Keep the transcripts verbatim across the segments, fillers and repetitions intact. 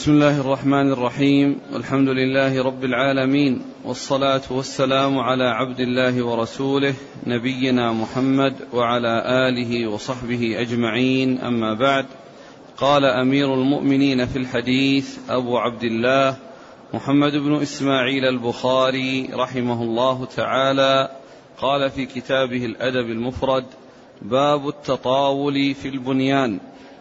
بسم الله الرحمن الرحيم. والحمد لله رب العالمين، والصلاة والسلام على عبد الله ورسوله نبينا محمد وعلى آله وصحبه أجمعين، أما بعد. قال أمير المؤمنين في الحديث أبو عبد الله محمد بن إسماعيل البخاري رحمه الله تعالى، قال في كتابه الأدب المفرد: باب التطاول في البنيان.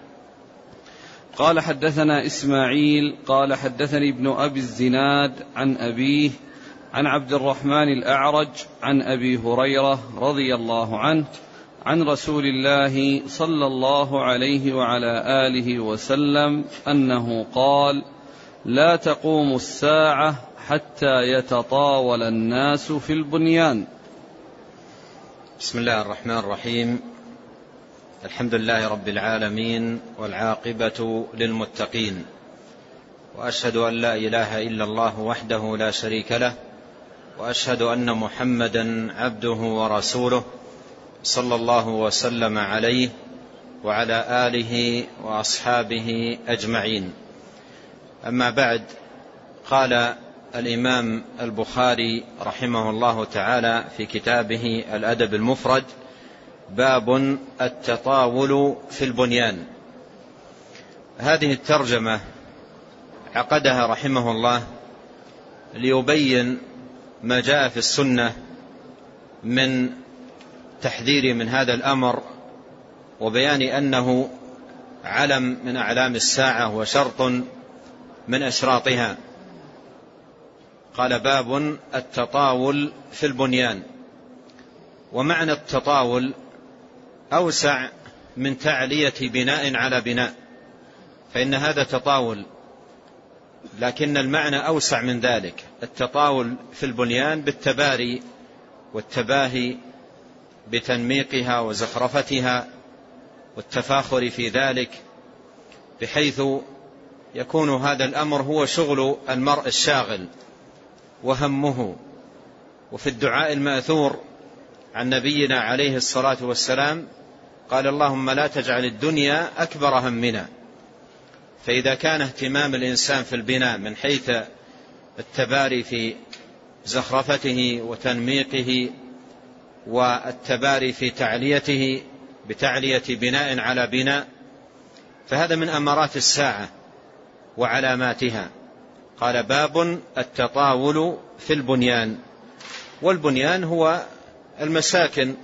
قال حدثنا إسماعيل قال حدثني ابن أبي الزناد عن أبيه عن عبد الرحمن الأعرج عن أبي هريرة رضي الله عنه عن رسول الله صلى الله عليه وعلى آله وسلم أنه قال: لا تقوم الساعة حتى يتطاول الناس في البنيان. بسم الله الرحمن الرحيم. الحمد لله رب العالمين، والعاقبة للمتقين، وأشهد أن لا إله إلا الله وحده لا شريك له، وأشهد أن محمدا عبده ورسوله صلى الله وسلم عليه وعلى آله وأصحابه أجمعين. أما بعد، قال الإمام البخاري رحمه الله تعالى في كتابه الأدب المفرد: باب التطاول في البنيان. هذه الترجمة عقدها رحمه الله ليبين ما جاء في السنة من تحذير من هذا الأمر، وبيان أنه علم من أعلام الساعة وشرط من أشراطها. قال: باب التطاول في البنيان. ومعنى التطاول أوسع من تعلية بناء على بناء، فإن هذا تطاول، لكن المعنى أوسع من ذلك. التطاول في البنيان بالتباري والتباهي بتنميقها وزخرفتها والتفاخر في ذلك، بحيث يكون هذا الأمر هو شغل المرء الشاغل وهمه. وفي الدعاء المأثور عن نبينا عليه الصلاة والسلام قال: اللهم لا تجعل الدنيا أكبر همنا. فإذا كان اهتمام الإنسان في البناء من حيث التباري في زخرفته وتنميقه، والتباري في تعليته بتعلية بناء على بناء، فهذا من أمارات الساعة وعلاماتها. قال: باب التطاول في البنيان. والبنيان هو المساكن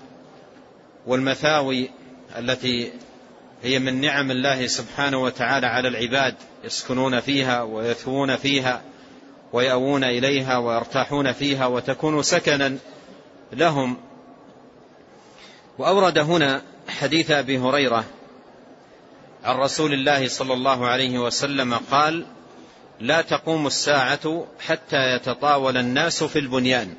والمثاوي التي هي من نعم الله سبحانه وتعالى على العباد، يسكنون فيها ويثوون فيها ويأوون إليها ويرتاحون فيها وتكون سكنا لهم. وأورد هنا حديث أبي هريرة عن رسول الله صلى الله عليه وسلم قال: لا تقوم الساعة حتى يتطاول الناس في البنيان.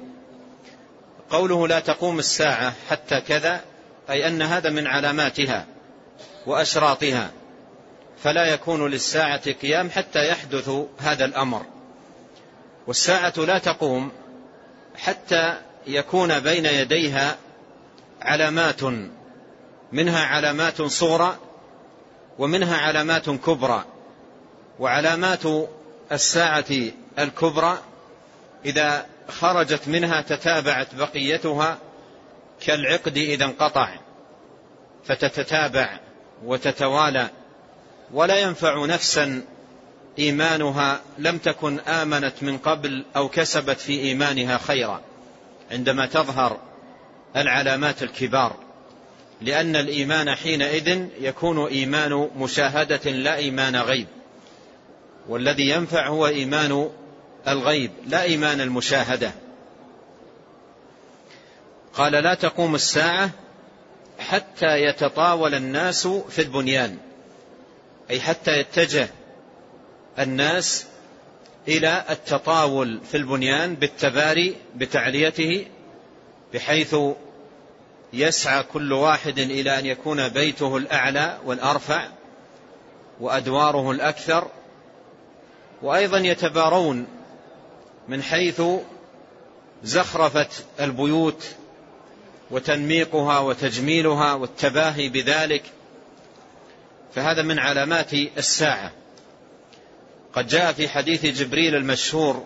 قوله لا تقوم الساعة حتى كذا، أي أن هذا من علاماتها وأشراطها، فلا يكون للساعة قيام حتى يحدث هذا الأمر. والساعة لا تقوم حتى يكون بين يديها علامات، منها علامات صغرى ومنها علامات كبرى. وعلامات الساعة الكبرى إذا خرجت منها تتابعت بقيتها كالعقد إذا انقطع، فتتتابع وتتوالى، ولا ينفع نفسا إيمانها لم تكن آمنت من قبل أو كسبت في إيمانها خيرا عندما تظهر العلامات الكبار، لأن الإيمان حينئذ يكون إيمان مشاهدة لا إيمان غيب، والذي ينفع هو إيمان الغيب لا إيمان المشاهدة. قال: لا تقوم الساعة حتى يتطاول الناس في البنيان، أي حتى يتجه الناس إلى التطاول في البنيان بالتباري بتعليته، بحيث يسعى كل واحد إلى أن يكون بيته الأعلى والأرفع وأدواره الأكثر. وأيضا يتبارون من حيث زخرفة البيوت وتنميقها وتجميلها والتباهي بذلك، فهذا من علامات الساعة. وقد جاء في حديث جبريل المشهور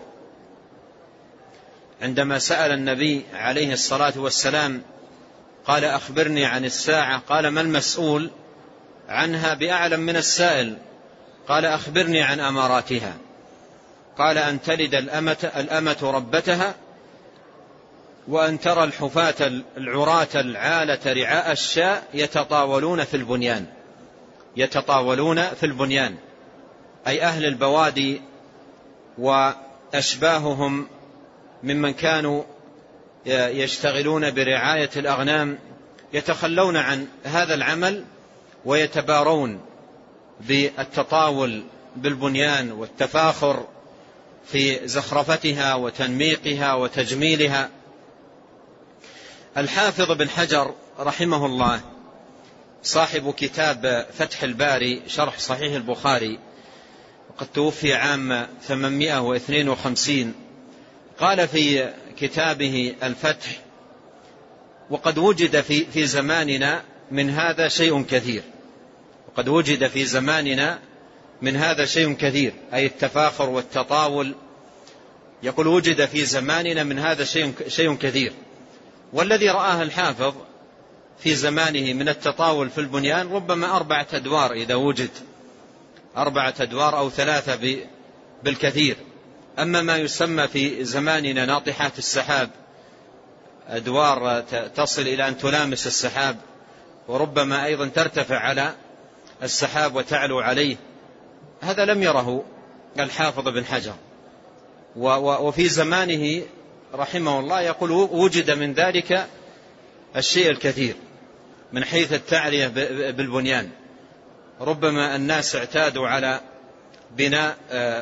عندما سأل النبي عليه الصلاة والسلام قال أخبرني عن الساعة، قال ما المسؤول عنها بأعلم من السائل، قال أخبرني عن أماراتها، قال أن تلد الأمة, الأمة ربتها، وأن ترى الحفاة العراة العالة رعاء الشاء يتطاولون في البنيان. يتطاولون في البنيان أي أهل البوادي وأشباههم ممن كانوا يشتغلون برعاية الأغنام يتخلون عن هذا العمل ويتبارون بالتطاول بالبنيان والتفاخر في زخرفتها وتنميقها وتجميلها. الحافظ بن حجر رحمه الله صاحب كتاب فتح الباري شرح صحيح البخاري وقد توفي عام ثمانمائة واثنين وخمسين قال في كتابه الفتح: وقد وجد في, في زماننا من هذا شيء كثير. وقد وجد في زماننا من هذا شيء كثير أي التفاخر والتطاول. يقول وجد في زماننا من هذا شيء, شيء كثير. والذي رآه الحافظ في زمانه من التطاول في البنيان ربما أربعة أدوار إذا وجد، أربعة أدوار أو ثلاثة بالكثير. أما ما يسمى في زماننا ناطحات السحاب، أدوار تصل إلى أن تلامس السحاب وربما أيضا ترتفع على السحاب وتعلو عليه، هذا لم يره الحافظ بن حجر. وفي زمانه رحمه الله يقول وجد من ذلك الشيء الكثير من حيث التعلية بالبنيان. ربما الناس اعتادوا على بناء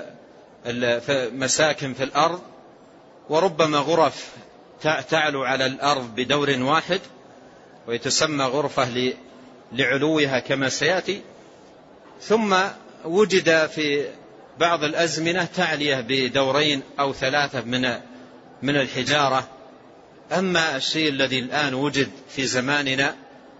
مساكن في الأرض، وربما غرف تعلو على الأرض بدور واحد ويتسمى غرفة لعلوها كما سيأتي، ثم وجد في بعض الأزمنة تعلية بدورين أو ثلاثة من من الحجارة. أما الشيء الذي الآن وجد في زماننا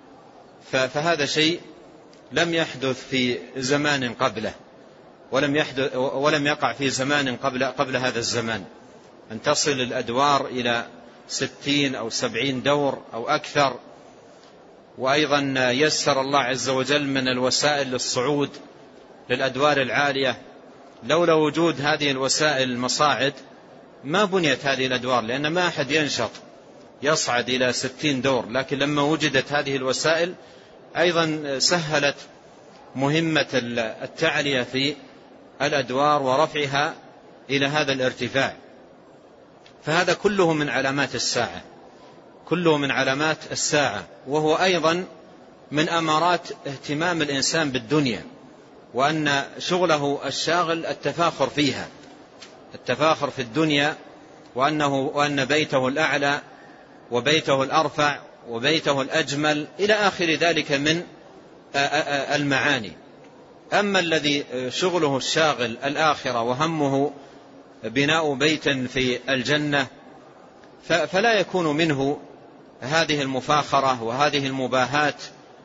فهذا شيء لم يحدث في زمان قبله، ولم يحدث ولم يقع في زمان قبل قبل هذا الزمان، أن تصل الأدوار إلى ستين أو سبعين دور أو أكثر. وأيضا يسر الله عز وجل من الوسائل للصعود للأدوار العالية. لولا وجود هذه الوسائل المصاعد ما بنيت هذه الأدوار، لأن ما أحد ينشط يصعد إلى ستين دور. لكن لما وجدت هذه الوسائل أيضا سهلت مهمة التعلية في الأدوار ورفعها إلى هذا الارتفاع. فهذا كله من علامات الساعة، كله من علامات الساعة، وهو أيضا من أمارات اهتمام الإنسان بالدنيا، وأن شغله الشاغل التفاخر فيها، التفاخر في الدنيا، وأنه وأن بيته الأعلى وبيته الأرفع وبيته الأجمل إلى آخر ذلك من المعاني. أما الذي شغله الشاغل الآخرة وهمه بناء بيت في الجنة فلا يكون منه هذه المفاخرة وهذه المباهات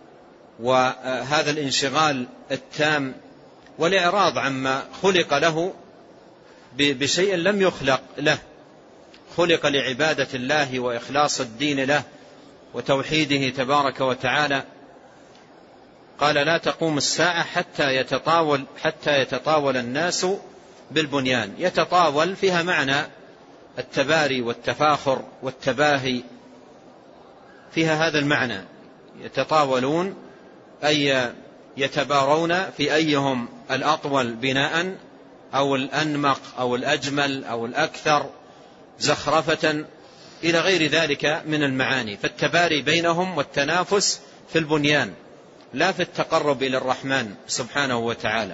وهذا الانشغال التام والإعراض عما خلق له بشيء لم يخلق له. خلق لعبادة الله وإخلاص الدين له وتوحيده تبارك وتعالى. قال لا تقوم الساعة حتى يتطاول حتى يتطاول الناس بالبنيان. يتطاول فيها معنى التباري والتفاخر والتباهي، فيها هذا المعنى، يتطاولون أي يتبارون في أيهم الأطول بناء أو الأنمق أو الأجمل أو الأكثر زخرفة إلى غير ذلك من المعاني. فالتباري بينهم والتنافس في البنيان لا في التقرب إلى الرحمن سبحانه وتعالى.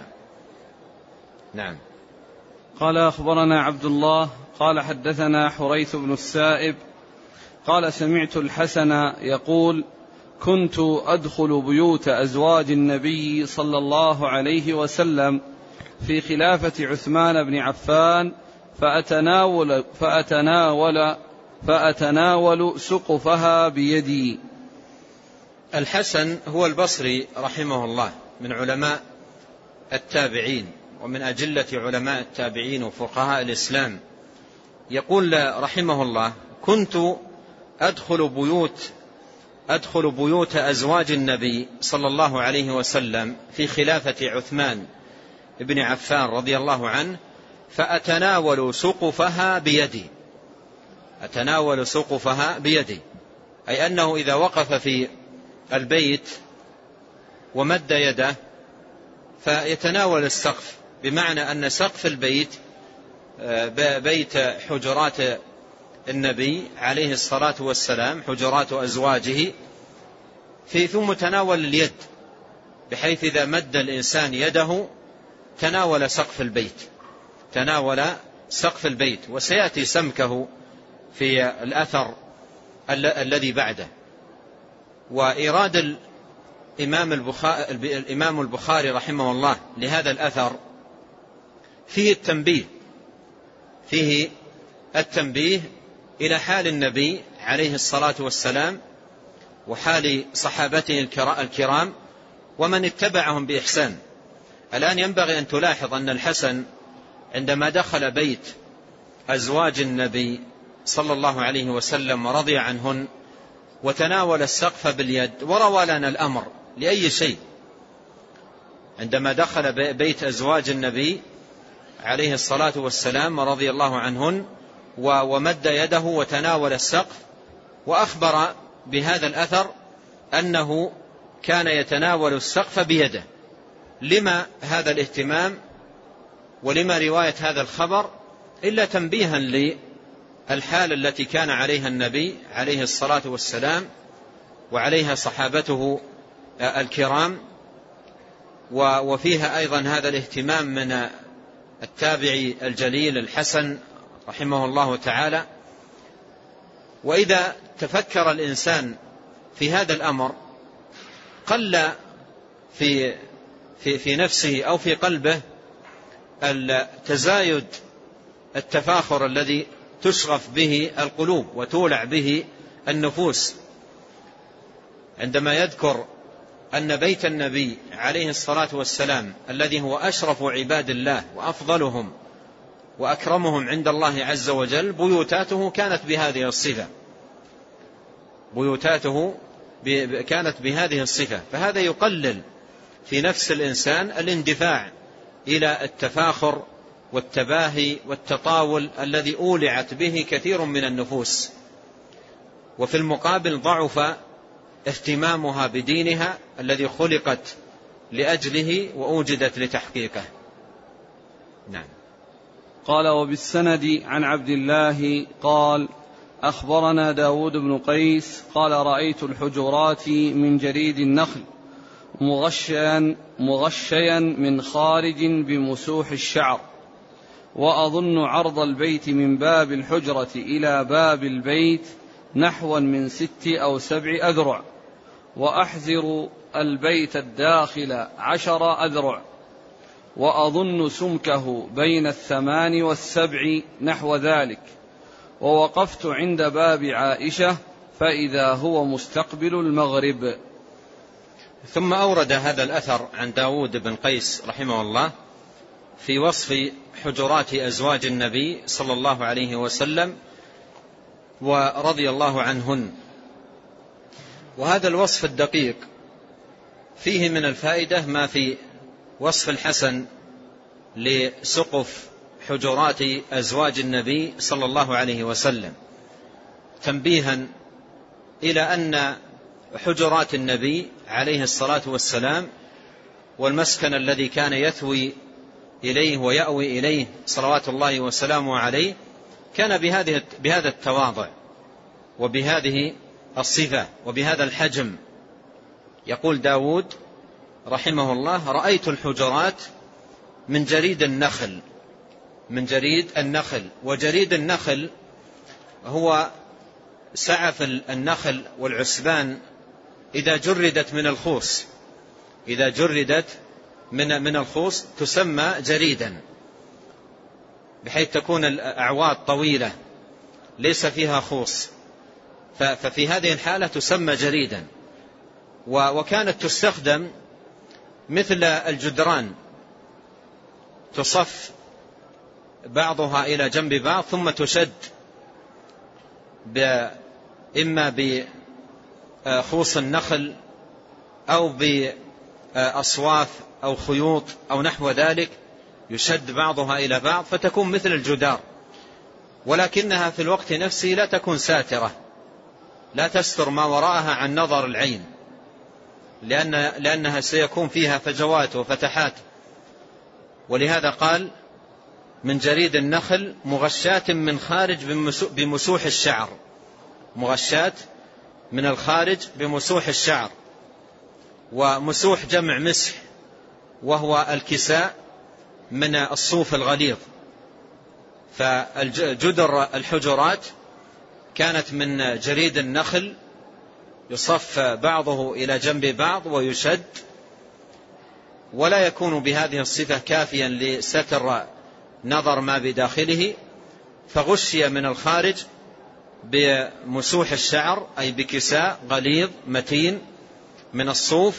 نعم. قال أخبرنا عبد الله قال حدثنا حريث بن السائب قال سمعت الحسن يقول كنت أدخل بيوت أزواج النبي صلى الله عليه وسلم في خلافة عثمان بن عفان فأتناول, فأتناول, فأتناول سقفها بيدي. الحسن هو البصري رحمه الله من علماء التابعين، ومن أجلة علماء التابعين وفقهاء الإسلام، يقول رحمه الله: كنت أدخل بيوت أدخل بيوت أزواج النبي صلى الله عليه وسلم في خلافة عثمان بن عفان رضي الله عنه، فأتناول سقفها بيدي أتناول سقفها بيدي أي أنه إذا وقف في البيت ومد يده فيتناول السقف، بمعنى أن سقف البيت بيت حجرات النبي عليه الصلاة والسلام، حجرات أزواجه، في ثم تناول اليد، بحيث إذا مد الإنسان يده تناول سقف البيت تناول سقف البيت وسيأتي سمكه في الأثر الذي بعده. وإيراد الإمام البخاري رحمه الله لهذا الأثر فيه التنبيه فيه التنبيه إلى حال النبي عليه الصلاة والسلام وحال صحابته الكرام ومن اتبعهم بإحسان. الآن ينبغي أن تلاحظ أن الحسن عندما دخل بيت أزواج النبي صلى الله عليه وسلم ورضي عنهن وتناول السقف باليد وروى لنا الأمر لأي شيء، عندما دخل بيت أزواج النبي عليه الصلاة والسلام ورضي الله عنهن ومد يده وتناول السقف، وأخبر بهذا الأثر أنه كان يتناول السقف بيده. لما هذا الاهتمام ولما رواية هذا الخبر؟ إلا تنبيها للحال التي كان عليها النبي عليه الصلاة والسلام وعليها صحابته الكرام، وفيها أيضا هذا الاهتمام من التابعي الجليل الحسن رحمه الله تعالى. وإذا تفكر الإنسان في هذا الأمر قل في في في نفسه أو في قلبه التزايد التفاخر الذي تشغف به القلوب وتولع به النفوس، عندما يذكر أن بيت النبي عليه الصلاة والسلام الذي هو أشرف عباد الله وأفضلهم وأكرمهم عند الله عز وجل بيوتاته كانت بهذه الصفة بيوتاته كانت بهذه الصفة فهذا يقلل في نفس الإنسان الاندفاع إلى التفاخر والتباهي والتطاول الذي أولعت به كثير من النفوس، وفي المقابل ضعف اهتمامها بدينها الذي خلقت لأجله وأوجدت لتحقيقه. نعم. قال: وبالسند عن عبد الله قال: أخبرنا داود بن قيس قال: رأيت الحجرات من جريد النخل مغشيا, مغشيا من خارج بمسوح الشعر، وأظن عرض البيت من باب الحجرة إلى باب البيت نحوا من ست أو سبع أذرع، وأحزر البيت الداخل عشر أذرع، وأظن سمكه بين الثمان والسبع نحو ذلك، ووقفت عند باب عائشة فإذا هو مستقبل المغرب. ثم أورد هذا الأثر عن داود بن قيس رحمه الله في وصف حجرات أزواج النبي صلى الله عليه وسلم ورضي الله عنهن، وهذا الوصف الدقيق فيه من الفائدة ما في وصف الحسن لسقف حجرات أزواج النبي صلى الله عليه وسلم، تنبيها إلى أن حجرات النبي عليه الصلاة والسلام والمسكن الذي كان يثوي إليه ويأوي إليه صلوات الله وسلامه عليه كان بهذه بهذا التواضع وبهذه الصفة وبهذا الحجم. يقول داود رحمه الله: رأيت الحجرات من جريد النخل من جريد النخل وجريد النخل هو سعف النخل والعسبان إذا جردت من الخوص إذا جردت من من الخوص تسمى جريدا، بحيث تكون الأعواد طويلة ليس فيها خوص، ففي هذه الحالة تسمى جريدا. وكانت تستخدم مثل الجدران تصف بعضها إلى جنب بعض ثم تشد إما بخوص النخل أو بأصواف أو خيوط أو نحو ذلك، يشد بعضها إلى بعض فتكون مثل الجدار، ولكنها في الوقت نفسه لا تكون ساترة، لا تستر ما وراءها عن نظر العين، لأن لأنها سيكون فيها فجوات وفتحات. ولهذا قال من جريد النخل مغشاة من خارج بمسوح الشعر، مغشاة من الخارج بمسوح الشعر. ومسوح جمع مسح، وهو الكساء من الصوف الغليظ. فالجدر الحجرات كانت من جريد النخل يصف بعضه إلى جنب بعض ويشد، ولا يكون بهذه الصفة كافيا لستر نظر ما بداخله، فغشي من الخارج بمسوح الشعر أي بكساء غليظ متين من الصوف،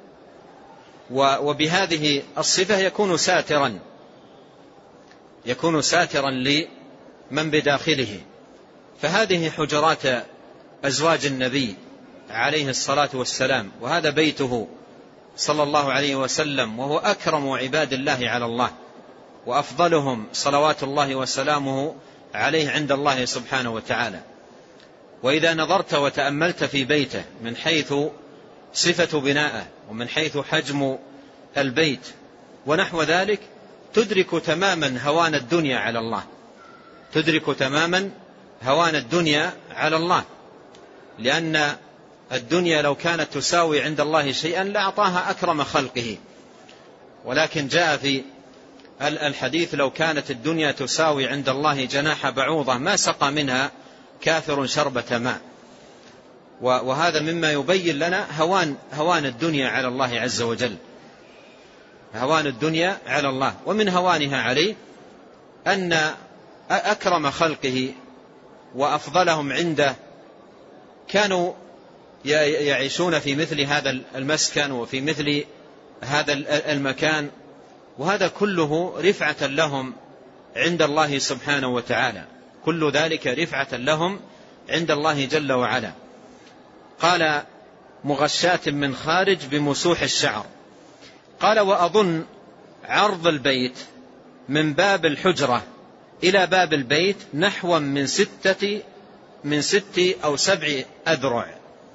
وبهذه الصفة يكون ساترا يكون ساترا لمن بداخله. فهذه حجرات أزواج النبي عليه الصلاة والسلام، وهذا بيته صلى الله عليه وسلم، وهو أكرم عباد الله على الله وأفضلهم صلوات الله وسلامه عليه عند الله سبحانه وتعالى. وإذا نظرت وتأملت في بيته من حيث صفة بناءه ومن حيث حجم البيت ونحو ذلك، تدرك تماما هوان الدنيا على الله، تدرك تماما هوان الدنيا على الله، لأن الدنيا لو كانت تساوي عند الله شيئا لأعطاها أكرم خلقه، ولكن جاء في الحديث لو كانت الدنيا تساوي عند الله جناح بعوضة ما سقى منها كافر شربة ماء. وهذا مما يبين لنا هوان هوان الدنيا على الله عز وجل، هوان الدنيا على الله. ومن هوانها عليه أن أكرم خلقه وأفضلهم عنده كانوا يعيشون في مثل هذا المسكن وفي مثل هذا المكان، وهذا كله رفعة لهم عند الله سبحانه وتعالى، كل ذلك رفعة لهم عند الله جل وعلا. قال مغشاة من خارج بمسوح الشعر. قال وأظن عرض البيت من باب الحجرة إلى باب البيت نحو من ستة من ست أو سبع أذرع.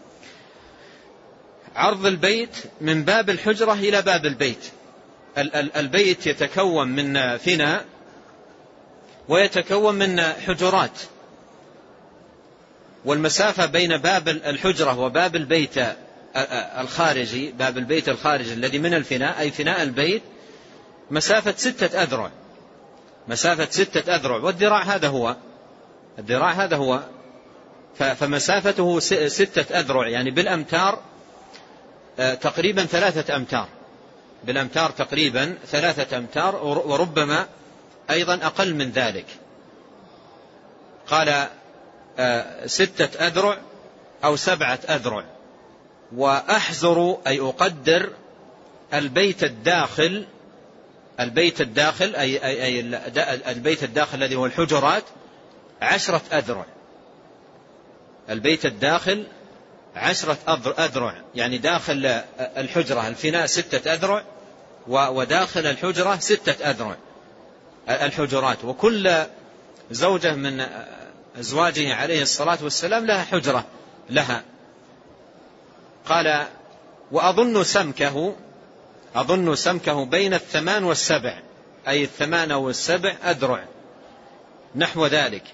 عرض البيت من باب الحجرة إلى باب البيت. البيت يتكون من فناء ويتكون من حجرات، والمسافة بين باب الحجرة وباب البيت الخارجي، باب البيت الخارجي الذي من الفناء أي فناء البيت، مسافة ستة أذرع، مسافة ستة أذرع. والذراع هذا هو الذراع هذا هو فمسافته ستة أذرع، يعني بالأمتار تقريبا ثلاثة أمتار، بالأمتار تقريبا ثلاثة أمتار، وربما أيضا أقل من ذلك. قال ستة أذرع أو سبعة أذرع. وأحزر أي أقدر البيت الداخل، البيت الداخل أي, أي, أي البيت الداخل الذي هو الحجرات عشرة أذرع، البيت الداخل عشرة أذرع، يعني داخل الحجرة الفناء ستة أذرع وداخل الحجرة ستة أذرع الحجرات. وكل زوجة من أزواجه عليه الصلاة والسلام لها حجرة لها. قال وأظن سمكه أظن سمكه بين الثمان والسبع، أي الثمان والسبع أذرع نحو ذلك.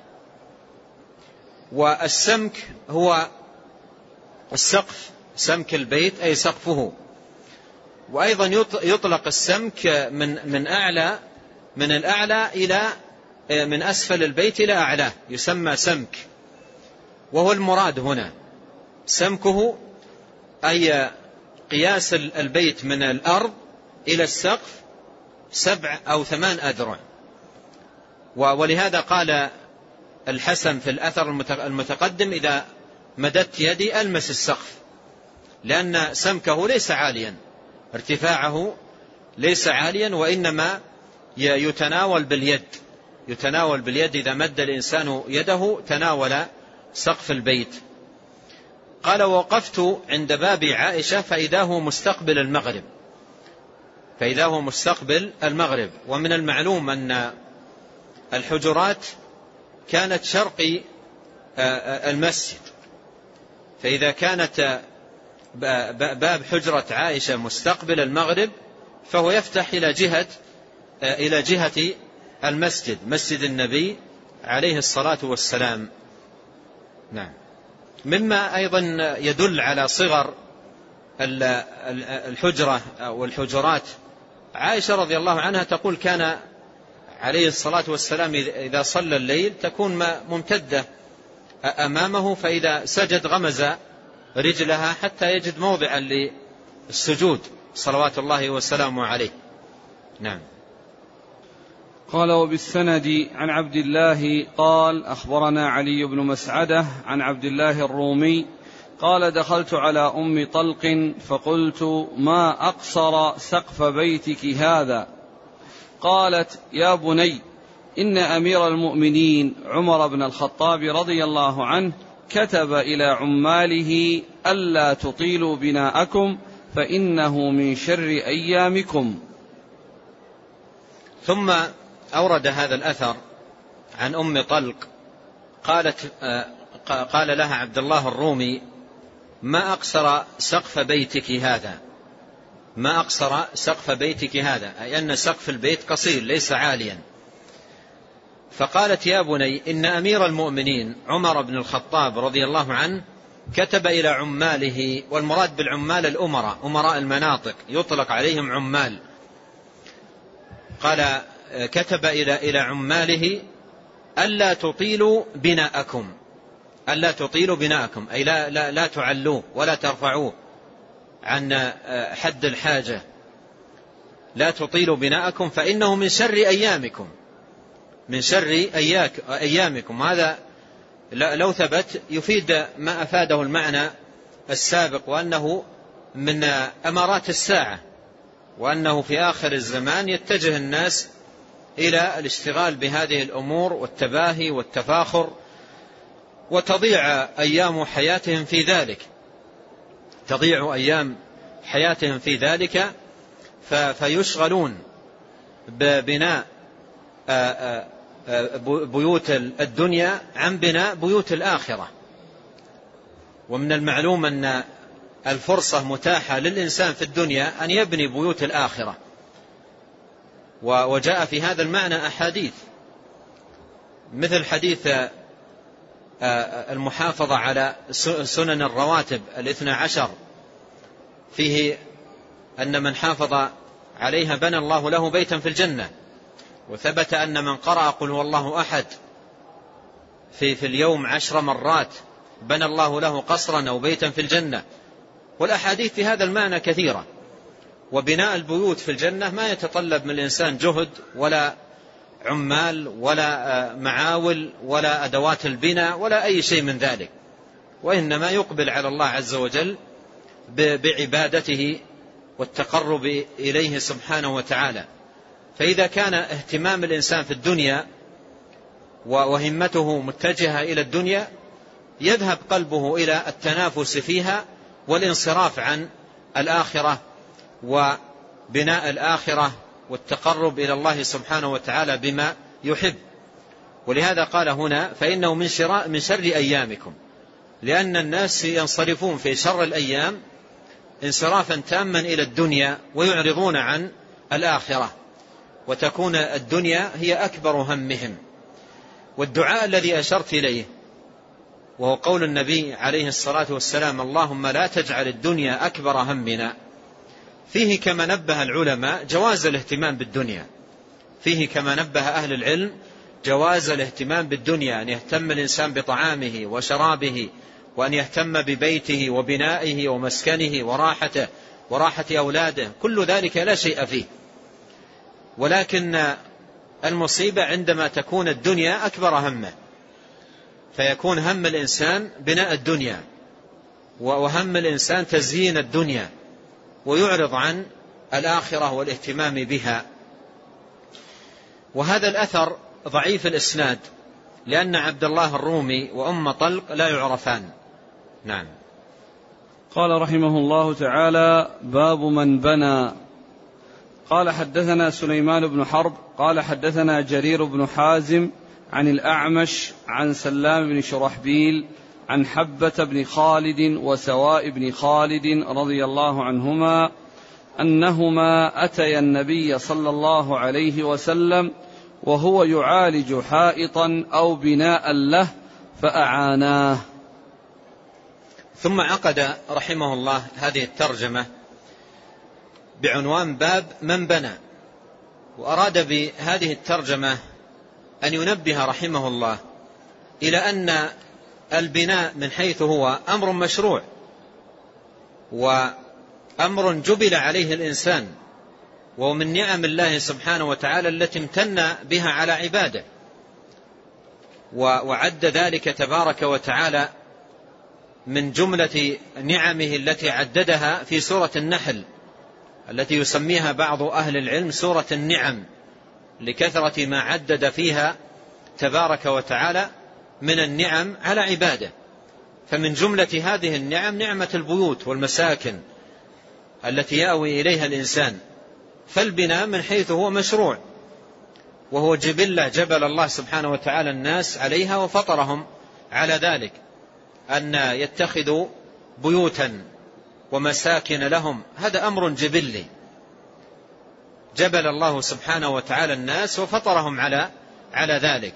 والسمك هو السقف، سمك البيت أي سقفه. وأيضا يطلق السمك من من أعلى من الأعلى إلى من أسفل البيت إلى أعلاه، يسمى سمك، وهو المراد هنا سمكه أي قياس البيت من الأرض إلى السقف سبع أو ثمان أذرع. ولهذا قال الحسن في الأثر المتقدم إذا مددت يدي ألمس السقف، لأن سمكه ليس عاليا، ارتفاعه ليس عاليا، وإنما يتناول باليد يتناول باليد إذا مد الإنسان يده تناول سقف البيت. قال وقفت عند باب عائشة فإذا هو مستقبل المغرب فإذا هو مستقبل المغرب ومن المعلوم أن الحجرات كانت شرقي المسجد، فإذا كانت باب حجرة عائشة مستقبل المغرب فهو يفتح إلى جهة إلى جهة المسجد، مسجد النبي عليه الصلاة والسلام. نعم. مما أيضا يدل على صغر الحجرة والحجرات، عائشة رضي الله عنها تقول كان عليه الصلاة والسلام إذا صلى الليل تكون ممتدة أمامه، فإذا سجد غمز رجلها حتى يجد موضعا للسجود صلوات الله وسلامه عليه. نعم. قال وبالسند عن عبد الله قال أخبرنا علي بن مسعدة عن عبد الله الرومي قال دخلت على أم طلق فقلت ما أقصر سقف بيتك هذا؟ قالت يا بني إن أمير المؤمنين عمر بن الخطاب رضي الله عنه كتب إلى عماله ألا تطيلوا بناءكم فإنه من شر أيامكم. ثم أورد هذا الأثر عن أم طلق قالت قال لها عبد الله الرومي ما أقصر سقف بيتك هذا ما أقصر سقف بيتك هذا أي أن سقف البيت قصير ليس عاليا. فقالت يا بني إن أمير المؤمنين عمر بن الخطاب رضي الله عنه كتب إلى عماله، والمراد بالعمال الأمراء أمراء المناطق يطلق عليهم عمال. قال كتب إلى إلى عماله ألا تطيلوا بناءكم ألا تطيلوا بناءكم أي لا, لا, لا تعلوه ولا ترفعوه عن حد الحاجة، لا تطيلوا بناءكم فإنه من شر أيامكم من شر أيامكم. هذا لو ثبت يفيد ما أفاده المعنى السابق، وأنه من أمارات الساعة، وأنه في آخر الزمان يتجه الناس إلى الاشتغال بهذه الأمور والتباهي والتفاخر، وتضيع أيام حياتهم في ذلك تضيع أيام حياتهم في ذلك فيشغلون ببناء بيوت الدنيا عن بناء بيوت الآخرة. ومن المعلوم أن الفرصة متاحة للإنسان في الدنيا أن يبني بيوت الآخرة، وجاء في هذا المعنى أحاديث مثل حديث المحافظة على سنن الرواتب الاثنى عشر، فيه أن من حافظ عليها بنى الله له بيتا في الجنة، وثبت أن من قرأ قل هو الله أحد في, في اليوم عشر مرات بنى الله له قصرا أو بيتا في الجنة. والأحاديث في هذا المعنى كثيرة. وبناء البيوت في الجنة ما يتطلب من الإنسان جهد ولا عمال ولا معاول ولا أدوات البناء ولا أي شيء من ذلك، وإنما يقبل على الله عز وجل بعبادته والتقرب إليه سبحانه وتعالى. فإذا كان اهتمام الإنسان في الدنيا وهمته متجهة إلى الدنيا يذهب قلبه إلى التنافس فيها والانصراف عن الآخرة وبناء الآخرة والتقرب إلى الله سبحانه وتعالى بما يحب. ولهذا قال هنا فإنه من شر, من شر أيامكم، لأن الناس ينصرفون في شر الأيام انصرافا تاما إلى الدنيا ويعرضون عن الآخرة، وتكون الدنيا هي أكبر همهم. والدعاء الذي أشرت إليه وهو قول النبي عليه الصلاة والسلام اللهم لا تجعل الدنيا أكبر همنا، فيه كما نبه العلماء جواز الاهتمام بالدنيا، فيه كما نبه أهل العلم جواز الاهتمام بالدنيا، أن يهتم الإنسان بطعامه وشرابه، وأن يهتم ببيته وبنائه ومسكنه وراحته وراحة أولاده، كل ذلك لا شيء فيه. ولكن المصيبة عندما تكون الدنيا أكبر همه، فيكون هم الإنسان بناء الدنيا وهم الإنسان تزيين الدنيا، ويعرض عن الآخرة والاهتمام بها. وهذا الأثر ضعيف الإسناد، لأن عبد الله الرومي وأم طلق لا يعرفان. نعم. قال رحمه الله تعالى: باب من بنى. قال حدثنا سليمان بن حرب قال حدثنا جرير بن حازم عن الأعمش عن سلام بن شرحبيل عن حبة بن خالد وسواء بن خالد رضي الله عنهما أنهما أتيا النبي صلى الله عليه وسلم وهو يعالج حائطا أو بناء له فأعاناه. ثم عقد رحمه الله هذه الترجمة بعنوان باب من بنى، وأراد بهذه الترجمة أن ينبه رحمه الله إلى أن البناء من حيث هو أمر مشروع وأمر جبل عليه الإنسان، ومن نعم الله سبحانه وتعالى التي امتن بها على عباده، وعد ذلك تبارك وتعالى من جملة نعمه التي عددها في سورة النحل التي يسميها بعض أهل العلم سورة النعم، لكثرة ما عدد فيها تبارك وتعالى من النعم على عباده. فمن جملة هذه النعم نعمة البيوت والمساكن التي يأوي إليها الإنسان. فالبناء من حيث هو مشروع، وهو جبلة جبل الله سبحانه وتعالى الناس عليها وفطرهم على ذلك، أن يتخذوا بيوتا ومساكن لهم. هذا أمر جبلي جبل الله سبحانه وتعالى الناس وفطرهم على على ذلك.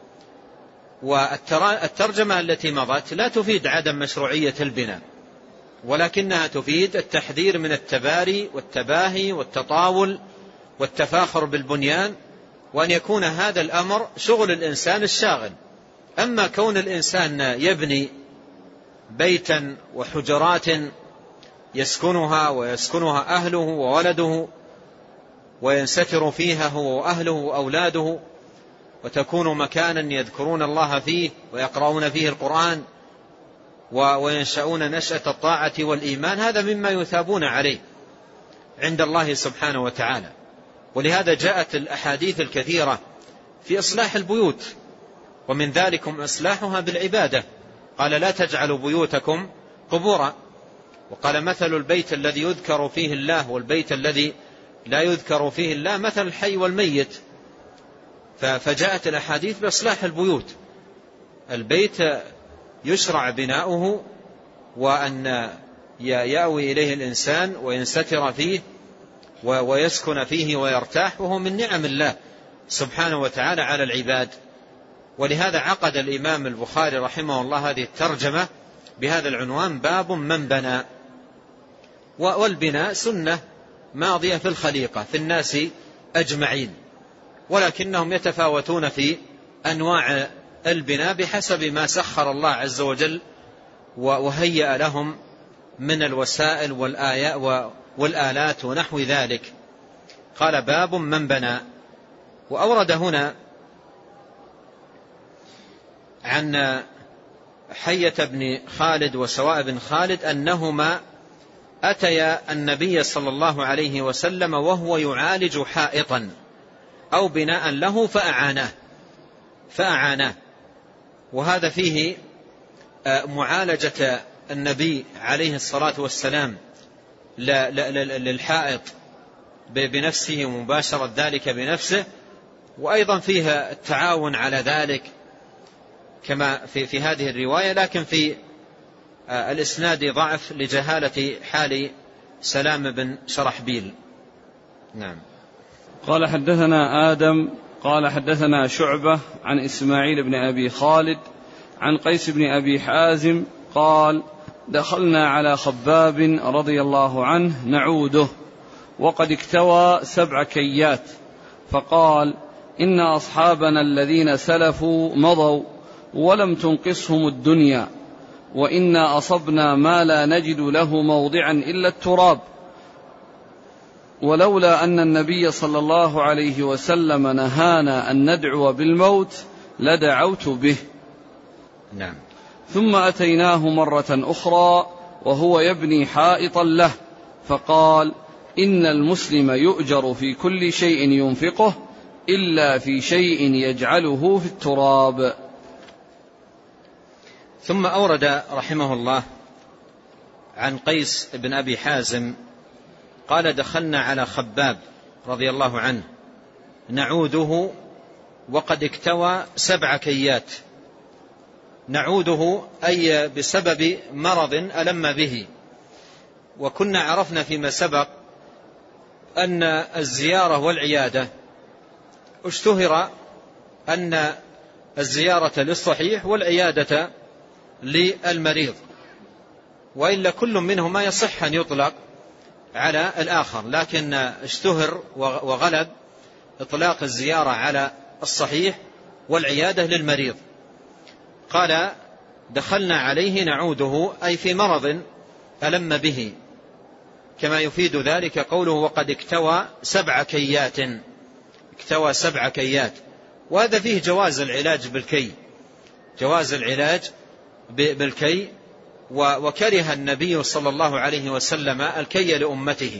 والترجمة التي مضت لا تفيد عدم مشروعية البناء، ولكنها تفيد التحذير من التباري والتباهي والتطاول والتفاخر بالبنيان، وأن يكون هذا الأمر شغل الإنسان الشاغل. أما كون الإنسان يبني بيتا وحجرات يسكنها ويسكنها أهله وولده وينستر فيها هو وأهله وأولاده، وتكون مكانا يذكرون الله فيه ويقرؤون فيه القرآن وينشأون نشأة الطاعة والإيمان، هذا مما يثابون عليه عند الله سبحانه وتعالى. ولهذا جاءت الأحاديث الكثيرة في إصلاح البيوت، ومن ذلكم إصلاحها بالعبادة. قال: لا تجعلوا بيوتكم قبورا. وقال: مثل البيت الذي يذكر فيه الله والبيت الذي لا يذكر فيه الله مثل الحي والميت. فجاءت الأحاديث بإصلاح البيوت. البيت يشرع بناؤه وأن يأوي إليه الإنسان وينستر فيه ويسكن فيه ويرتاح، وهو من نعم الله سبحانه وتعالى على العباد. ولهذا عقد الإمام البخاري رحمه الله هذه الترجمة بهذا العنوان: باب من بنى. والبناء سنة ماضية في الخليقة في الناس أجمعين، ولكنهم يتفاوتون في أنواع البناء بحسب ما سخر الله عز وجل وهيأ لهم من الوسائل والآلات ونحو ذلك. قال: باب من بنى. وأورد هنا عن حية بن خالد وسواء بن خالد أنهما أتيا النبي صلى الله عليه وسلم وهو يعالج حائطا أو بناء له فأعاناه فأعاناه وهذا فيه معالجة النبي عليه الصلاة والسلام للحائط بنفسه ومباشرة ذلك بنفسه، وأيضا فيها التعاون على ذلك كما في, في هذه الرواية. لكن في الإسناد ضعف لجهالة حال سلام بن شرحبيل. نعم. قال: حدثنا آدم قال حدثنا شعبة عن إسماعيل بن أبي خالد عن قيس بن أبي حازم قال: دخلنا على خباب رضي الله عنه نعوده وقد اكتوى سبع كيات، فقال: إن أصحابنا الذين سلفوا مضوا ولم تنقصهم الدنيا، وإنا أصبنا ما لا نجد له موضعا إلا التراب، ولولا أن النبي صلى الله عليه وسلم نهانا أن ندعو بالموت لدعوت به. نعم. ثم أتيناه مرة أخرى وهو يبني حائطا له، فقال: إن المسلم يؤجر في كل شيء ينفقه إلا في شيء يجعله في التراب. ثم أورد رحمه الله عن قيس بن أبي حازم قال دخلنا على خباب رضي الله عنه نعوده وقد اكتوى سبع كيات. نعوده أي بسبب مرض ألم به، وكنا عرفنا فيما سبق أن الزيارة والعيادة اشتهر أن الزيارة للصحيح والعيادة للمريض، وإلا كل منهما يصح أن يطلق على الآخر، لكن اشتهر وغلب إطلاق الزيارة على الصحيح والعيادة للمريض. قال دخلنا عليه نعوده أي في مرض ألم به، كما يفيد ذلك قوله وقد اكتوى سبع كيات. اكتوى سبع كيات، وهذا فيه جواز العلاج بالكي، جواز العلاج بالكي. وكره النبي صلى الله عليه وسلم الكي لأمته،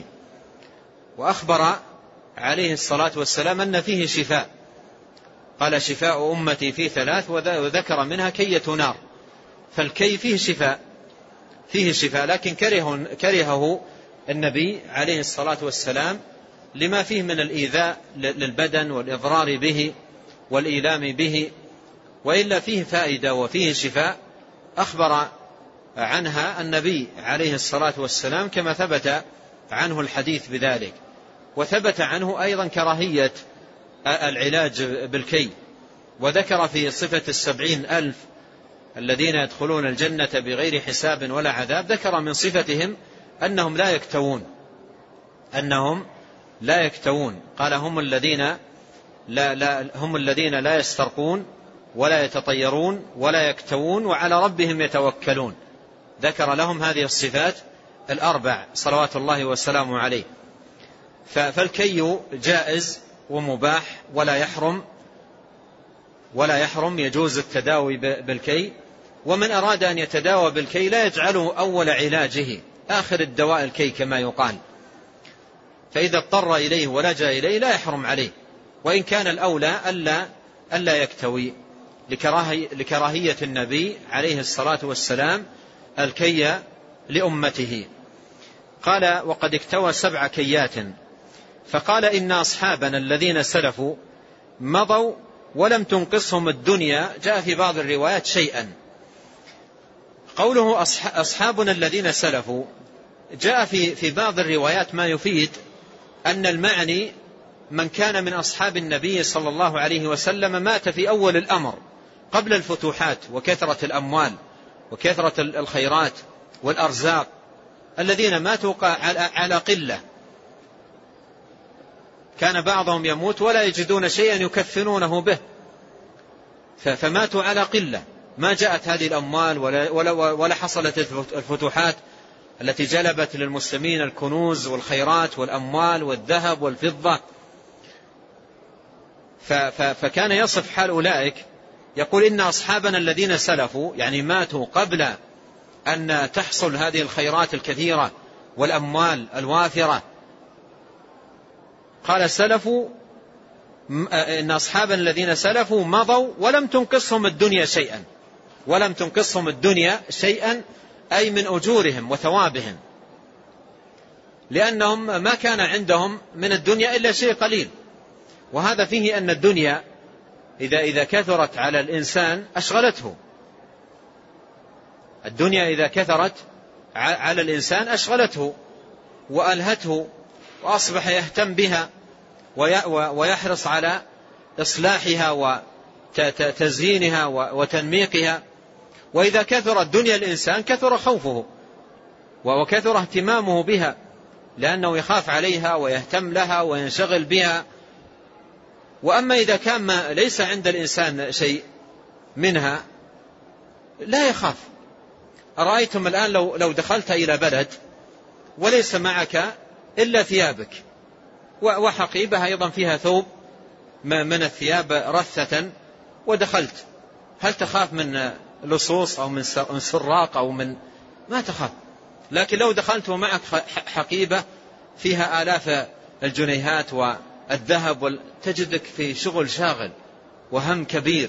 وأخبر عليه الصلاة والسلام أن فيه شفاء، قال شفاء أمتي في ثلاث، وذكر منها كية نار. فالكي فيه شفاء، فيه شفاء، لكن كره كرهه النبي عليه الصلاة والسلام لما فيه من الإيذاء للبدن والإضرار به والإيلام به، وإلا فيه فائدة وفيه شفاء أخبر عنها النبي عليه الصلاة والسلام كما ثبت عنه الحديث بذلك. وثبت عنه أيضا كراهية العلاج بالكي، وذكر في صفة السبعين ألف الذين يدخلون الجنة بغير حساب ولا عذاب، ذكر من صفتهم أنهم لا يكتوون، أنهم لا يكتوون. قال هم الذين لا, لا هم الذين لا يسترقون ولا يتطيرون ولا يكتوون وعلى ربهم يتوكلون. ذكر لهم هذه الصفات الأربع صلوات الله وسلامه عليه. فالكي جائز ومباح ولا يحرم، ولا يحرم، يجوز التداوي بالكي. ومن أراد أن يتداوى بالكي لا يجعله أول علاجه، آخر الدواء الكي كما يقال، فإذا اضطر إليه ولجأ إليه لا يحرم عليه، وإن كان الأولى ألا, ألا يكتوي لكراهية النبي عليه الصلاة والسلام الكي لأمته. قال وقد اكتوى سبع كيات. فقال إن أصحابنا الذين سلفوا مضوا ولم تنقصهم الدنيا، جاء في بعض الروايات شيئا. قوله أصحابنا الذين سلفوا جاء في في بعض الروايات ما يفيد أن المعني من كان من أصحاب النبي صلى الله عليه وسلم مات في أول الأمر قبل الفتوحات وكثرة الأموال وكثرة الخيرات والأرزاق، الذين ماتوا على قلة، كان بعضهم يموت ولا يجدون شيئا يكفنونه به، فماتوا على قلة، ما جاءت هذه الأموال ولا, ولا, ولا حصلت الفتوحات التي جلبت للمسلمين الكنوز والخيرات والأموال والذهب والفضة. فكان يصف حال أولئك، يقول إن أصحابنا الذين سلفوا يعني ماتوا قبل أن تحصل هذه الخيرات الكثيرة والأموال الوافرة. قال سلفوا إن أصحابنا الذين سلفوا مضوا ولم تنقصهم الدنيا شيئا، ولم تنقصهم الدنيا شيئا أي من أجورهم وثوابهم، لأنهم ما كان عندهم من الدنيا إلا شيء قليل. وهذا فيه أن الدنيا إذا إذا كثرت على الإنسان أشغلته، الدنيا إذا كثرت على الإنسان أشغلته وألهته، وأصبح يهتم بها ويحرص على إصلاحها وتزيينها وتنميقها. وإذا كثرت دنيا الإنسان كثر خوفه وكثر اهتمامه بها، لأنه يخاف عليها ويهتم لها وينشغل بها. وأما إذا كان ما ليس عند الإنسان شيء منها لا يخاف. أرأيتم الآن لو, لو دخلت إلى بلد وليس معك إلا ثيابك وحقيبة أيضا فيها ثوب من الثياب رثة، ودخلت، هل تخاف من لصوص أو من سراق أو من؟ ما تخاف. لكن لو دخلت ومعك حقيبة فيها آلاف الجنيهات الذهب، تجدك في شغل شاغل وهم كبير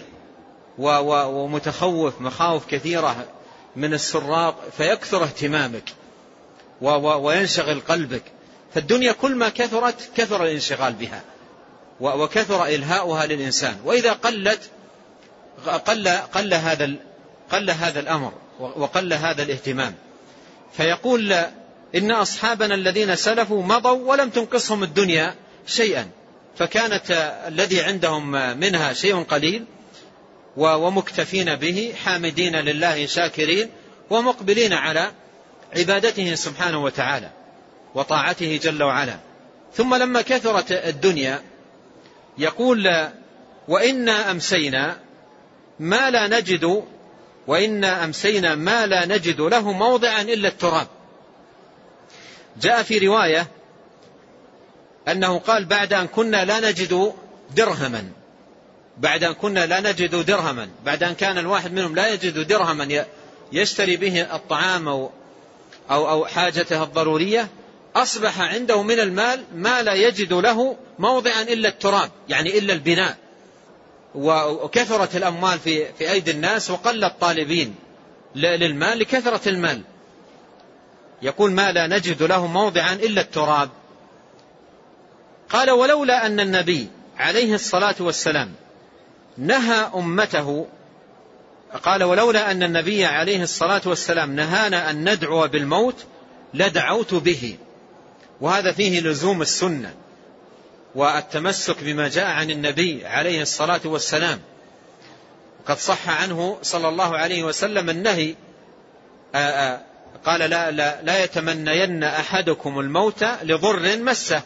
ومتخوف مخاوف كثيرة من السراق، فيكثر اهتمامك وينشغل قلبك. فالدنيا كل ما كثرت كثر الانشغال بها وكثر إلهاؤها للإنسان، وإذا قلت قل, قل, هذا, قل هذا الأمر وقل هذا الاهتمام. فيقول إن أصحابنا الذين سلفوا مضوا ولم تنقصهم الدنيا شيئا، فكانت الذي عندهم منها شيء قليل ومكتفين به، حامدين لله شاكرين ومقبلين على عبادته سبحانه وتعالى وطاعته جل وعلا. ثم لما كثرت الدنيا يقول وإنا أمسينا ما لا نجد وإنا أمسينا ما لا نجد له موضعا إلا التراب. جاء في رواية أنه قال بعد أن كنا لا نجد درهما بعد أن كنا لا نجد درهما بعد أن كان الواحد منهم لا يجد درهما يشتري به الطعام أو, أو, أو حاجته الضرورية، أصبح عنده من المال ما لا يجد له موضعا إلا التراب، يعني إلا البناء. وكثرت الأموال في, في أيدي الناس وقل الطالبين للمال لكثرة المال. يقول ما لا نجد له موضعا إلا التراب. قال ولولا أن النبي عليه الصلاة والسلام نهى أمته قال ولولا أن النبي عليه الصلاة والسلام نهانا أن ندعو بالموت لدعوت به. وهذا فيه لزوم السنة والتمسك بما جاء عن النبي عليه الصلاة والسلام. قد صح عنه صلى الله عليه وسلم النهي، آآ آآ قال لا, لا, لا يتمنين أحدكم الموت لضر مسه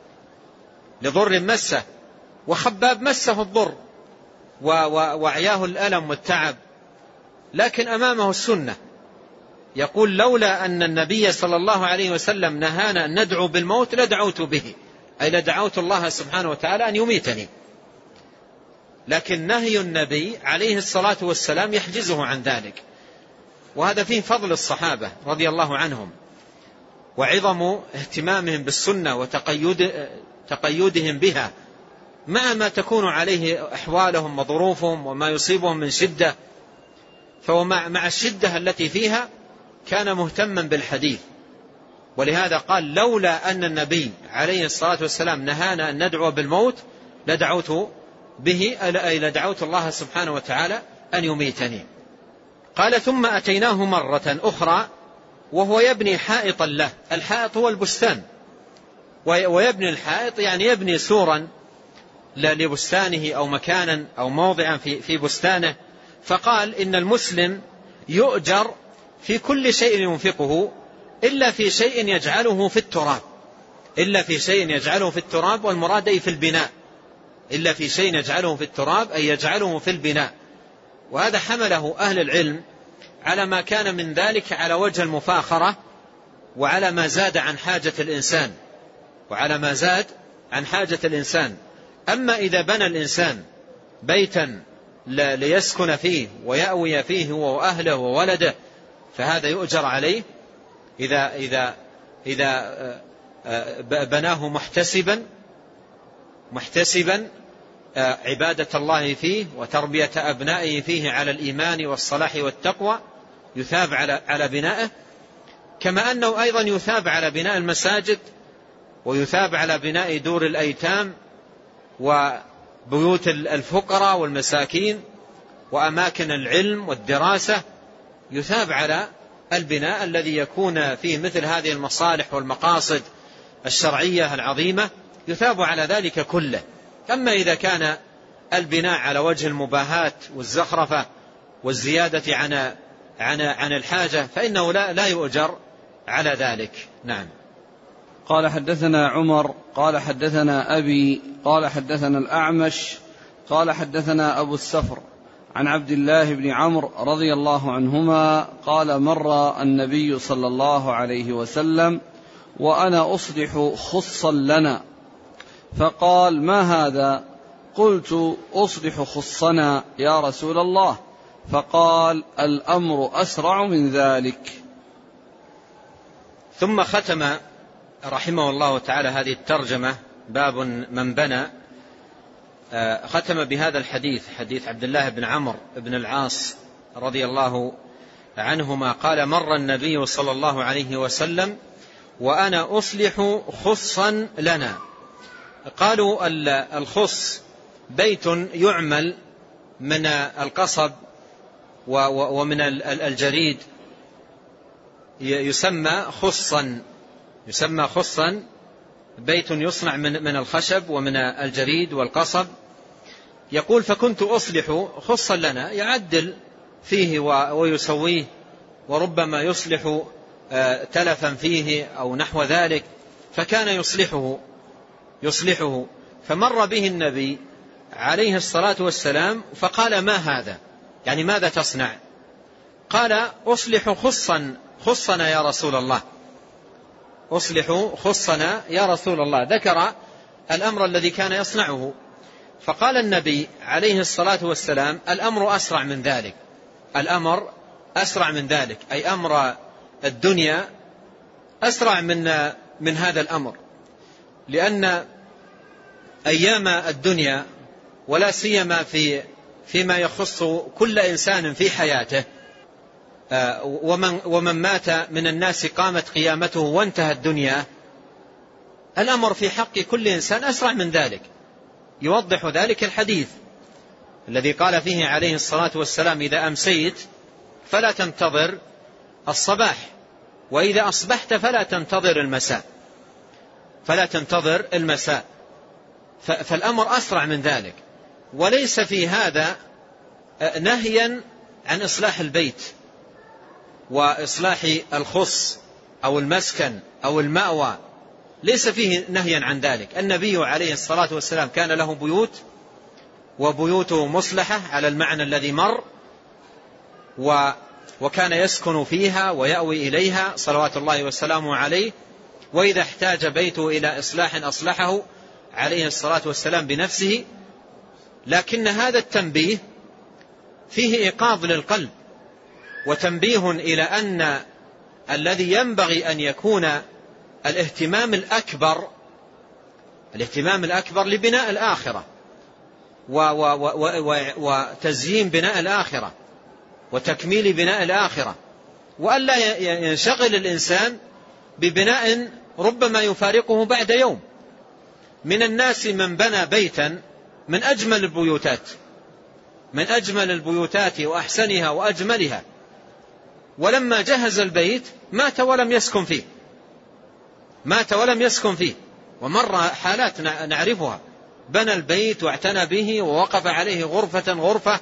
لضر مسه وخباب مسه الضر وعياه الألم والتعب، لكن أمامه السنة. يقول لولا أن النبي صلى الله عليه وسلم نهانا أن ندعو بالموت لدعوت به، أي لدعوت الله سبحانه وتعالى أن يميتني. لكن نهي النبي عليه الصلاة والسلام يحجزه عن ذلك. وهذا فيه فضل الصحابة رضي الله عنهم وعظم اهتمامهم بالسنة وتقيدهم بها مع ما تكون عليه أحوالهم وظروفهم وما يصيبهم من شدة. فهو مع الشدة التي فيها كان مهتما بالحديث. ولهذا قال لولا أن النبي عليه الصلاة والسلام نهانا أن ندعو بالموت لدعوت به، أي لدعوت الله سبحانه وتعالى أن يميتني. قال ثم أتيناه مرة أخرى وهو يبني حائطا له. الحائط هو البستان، ويبني الحائط يعني يبني سورا لبستانه أو مكانا أو موضعا في في بستانه. فقال إن المسلم يؤجر في كل شيء ينفقه إلا في شيء يجعله في التراب إلا في شيء يجعله في التراب والمراد أي في البناء إلا في شيء يجعله في التراب أي يجعله في البناء. وهذا حمله أهل العلم على ما كان من ذلك على وجه المفاخرة وعلى ما زاد عن حاجة الإنسان وعلى ما زاد عن حاجة الإنسان. أما إذا بنى الإنسان بيتا ليسكن فيه ويأوي فيه هو وأهله وولده فهذا يؤجر عليه إذا, إذا, إذا بناه محتسبا محتسبا عبادة الله فيه وتربية أبنائه فيه على الإيمان والصلاح والتقوى يثاب على على بنائه، كما أنه أيضا يثاب على بناء المساجد ويثاب على بناء دور الأيتام وبيوت الفقراء والمساكين وأماكن العلم والدراسة. يثاب على البناء الذي يكون فيه مثل هذه المصالح والمقاصد الشرعية العظيمة، يثاب على ذلك كله. أما إذا كان البناء على وجه المباهاة والزخرفة والزيادة عن عن عن الحاجة فإنه لا لا يؤجر على ذلك. نعم. قال حدثنا عمر قال حدثنا أبي قال حدثنا الأعمش قال حدثنا أبو السفر عن عبد الله بن عمرو رضي الله عنهما قال مر النبي صلى الله عليه وسلم وأنا أصلح خصا لنا فقال ما هذا؟ قلت أصلح خصنا يا رسول الله. فقال الأمر أسرع من ذلك. ثم ختم رحمه الله تعالى هذه الترجمة باب من بنى. ختم بهذا الحديث، حديث عبد الله بن عمرو بن العاص رضي الله عنهما قال: مر النبي صلى الله عليه وسلم وأنا أصلح خصا لنا. قالوا الخص بيت يعمل من القصب ومن الجريد، يسمى خصا، يسمى خصا، بيت يصنع من الخشب ومن الجريد والقصب. يقول: فكنت أصلح خصا لنا، يعدل فيه ويسويه، وربما يصلح تلفا فيه أو نحو ذلك، فكان يصلحه يصلحه فمر به النبي عليه الصلاة والسلام فقال: ما هذا؟ يعني ماذا تصنع؟ قال: أصلح خصا خصنا يا رسول الله، أصلح خصنا يا رسول الله. ذكر الأمر الذي كان يصنعه، فقال النبي عليه الصلاة والسلام: الأمر أسرع من ذلك، الأمر أسرع من ذلك، أي أمر الدنيا أسرع من من هذا الأمر، لأن أيام الدنيا ولا سيما في فيما يخص كل إنسان في حياته، ومن, ومن مات من الناس قامت قيامته وانتهى الدنيا، الأمر في حق كل إنسان أسرع من ذلك. يوضح ذلك الحديث الذي قال فيه عليه الصلاة والسلام: إذا أمسيت فلا تنتظر الصباح، وإذا أصبحت فلا تنتظر المساء، فلا تنتظر المساء. فالأمر أسرع من ذلك. وليس في هذا نهيا عن إصلاح البيت وإصلاح الخص أو المسكن أو المأوى، ليس فيه نهيا عن ذلك. النبي عليه الصلاة والسلام كان له بيوت، وبيوته مصلحة على المعنى الذي مر، وكان يسكن فيها ويأوي إليها صلوات الله والسلام عليه، وإذا احتاج بيته إلى إصلاح أصلحه عليه الصلاة والسلام بنفسه. لكن هذا التنبيه فيه إيقاظ للقلب، وتنبيه إلى أن الذي ينبغي أن يكون الاهتمام الأكبر الاهتمام الأكبر لبناء الآخرة وتزيين بناء الآخرة وتكميل بناء الآخرة، وألا ينشغل الإنسان ببناء ربما يفارقه بعد يوم. من الناس من بنى بيتا من أجمل البيوتات من أجمل البيوتات وأحسنها وأجملها، ولما جهز البيت مات ولم يسكن فيه مات ولم يسكن فيه ومر حالات نعرفها، بنى البيت واعتنى به ووقف عليه غرفة غرفة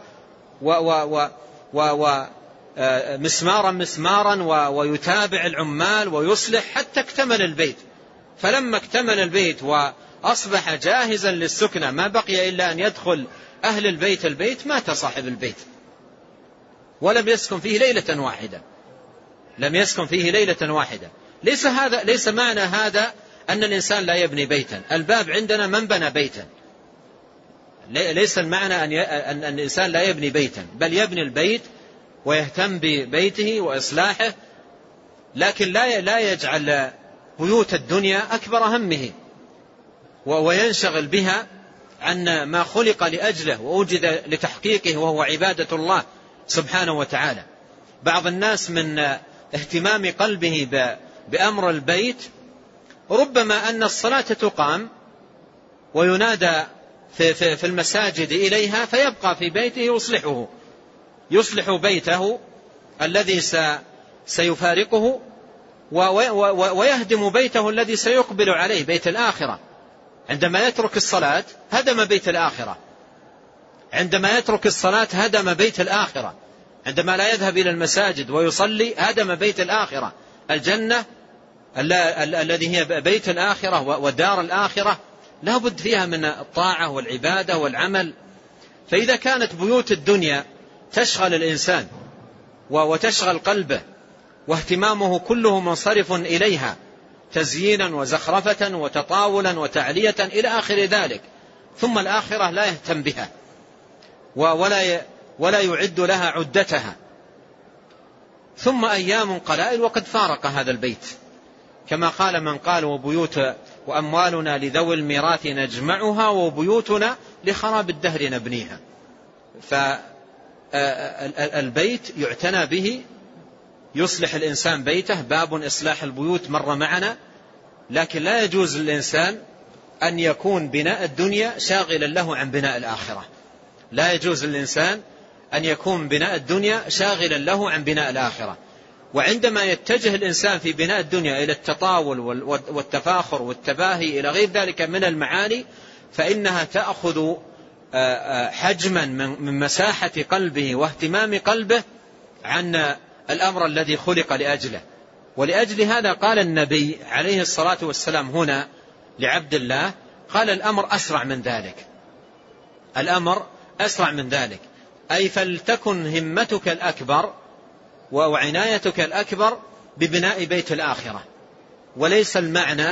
ومسمارا مسمارا ويتابع العمال ويصلح حتى اكتمل البيت. فلما اكتمل البيت وأصبح جاهزا للسكنة، ما بقي إلا أن يدخل أهل البيت البيت، مات صاحب البيت ولم يسكن فيه ليلة واحدة لم يسكن فيه ليلة واحدة. ليس هذا ليس معنى هذا أن الإنسان لا يبني بيتا. الباب عندنا من بنى بيتا، ليس المعنى أن الإنسان لا يبني بيتا، بل يبني البيت ويهتم ببيته وإصلاحه، لكن لا لا يجعل بيوت الدنيا أكبر همه وينشغل بها عن ما خلق لأجله ووجد لتحقيقه، وهو عبادة الله سبحانه وتعالى. بعض الناس من اهتمام قلبه بأمر البيت ربما أن الصلاة تقام وينادى في, في, في المساجد إليها، فيبقى في بيته يصلحه يصلح بيته الذي سيفارقه، ويهدم بيته الذي سيقبل عليه، بيت الآخرة. عندما يترك الصلاة هدم بيت الآخرة عندما يترك الصلاة هدم بيت الآخرة عندما لا يذهب إلى المساجد ويصلي هدم بيت الآخرة. الجنة الذي هي بيت الآخرة ودار الآخرة لا بد فيها من الطاعة والعبادة والعمل. فإذا كانت بيوت الدنيا تشغل الإنسان وتشغل قلبه واهتمامه كله منصرف إليها تزيينا وزخرفة وتطاولا وتعلية إلى آخر ذلك، ثم الآخرة لا يهتم بها ولا ولا يعد لها عدتها، ثم أيام قلائل وقد فارق هذا البيت، كما قال من قال: وبيوت وأموالنا لذوي الميراث نجمعها وبيوتنا لخراب الدهر نبنيها. فالبيت يعتنى به، يصلح الإنسان بيته، باب إصلاح البيوت مر معنا، لكن لا يجوز للإنسان أن يكون بناء الدنيا شاغلا له عن بناء الآخرة. لا يجوز للإنسان أن يكون بناء الدنيا شاغلا له عن بناء الآخرة. وعندما يتجه الإنسان في بناء الدنيا إلى التطاول والتفاخر والتباهي إلى غير ذلك من المعاني، فإنها تأخذ حجما من مساحة قلبه واهتمام قلبه عن الأمر الذي خلق لأجله. ولأجل هذا قال النبي عليه الصلاة والسلام هنا لعبد الله، قال الأمر أسرع من ذلك، الأمر أسرع من ذلك، أي فلتكن همتك الأكبر وعنايتك الأكبر ببناء بيت الآخرة. وليس المعنى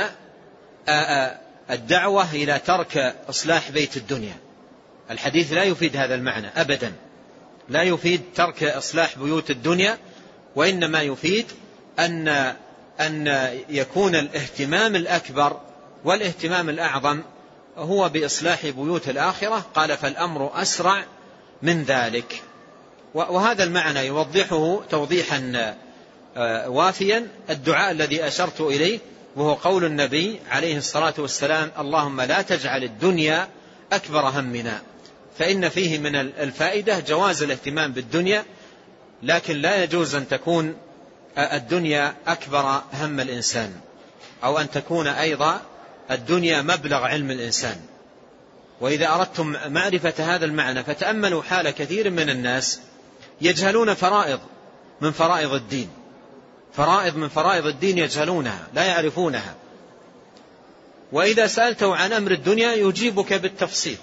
الدعوة إلى ترك إصلاح بيت الدنيا، الحديث لا يفيد هذا المعنى أبدا، لا يفيد ترك إصلاح بيوت الدنيا، وإنما يفيد أن أن يكون الاهتمام الأكبر والاهتمام الأعظم هو بإصلاح بيوت الآخرة. قال فالأمر أسرع من ذلك. وهذا المعنى يوضحه توضيحا وافيا الدعاء الذي أشرت إليه، وهو قول النبي عليه الصلاة والسلام: اللهم لا تجعل الدنيا أكبر همنا. فإن فيه من الفائدة جواز الاهتمام بالدنيا، لكن لا يجوز أن تكون الدنيا أكبر هم الإنسان، أو أن تكون أيضا الدنيا مبلغ علم الإنسان. وإذا أردتم معرفة هذا المعنى فتأملوا حال كثير من الناس يجهلون فرائض من فرائض الدين، فرائض من فرائض الدين يجهلونها لا يعرفونها، وإذا سألته عن أمر الدنيا يجيبك بالتفصيل،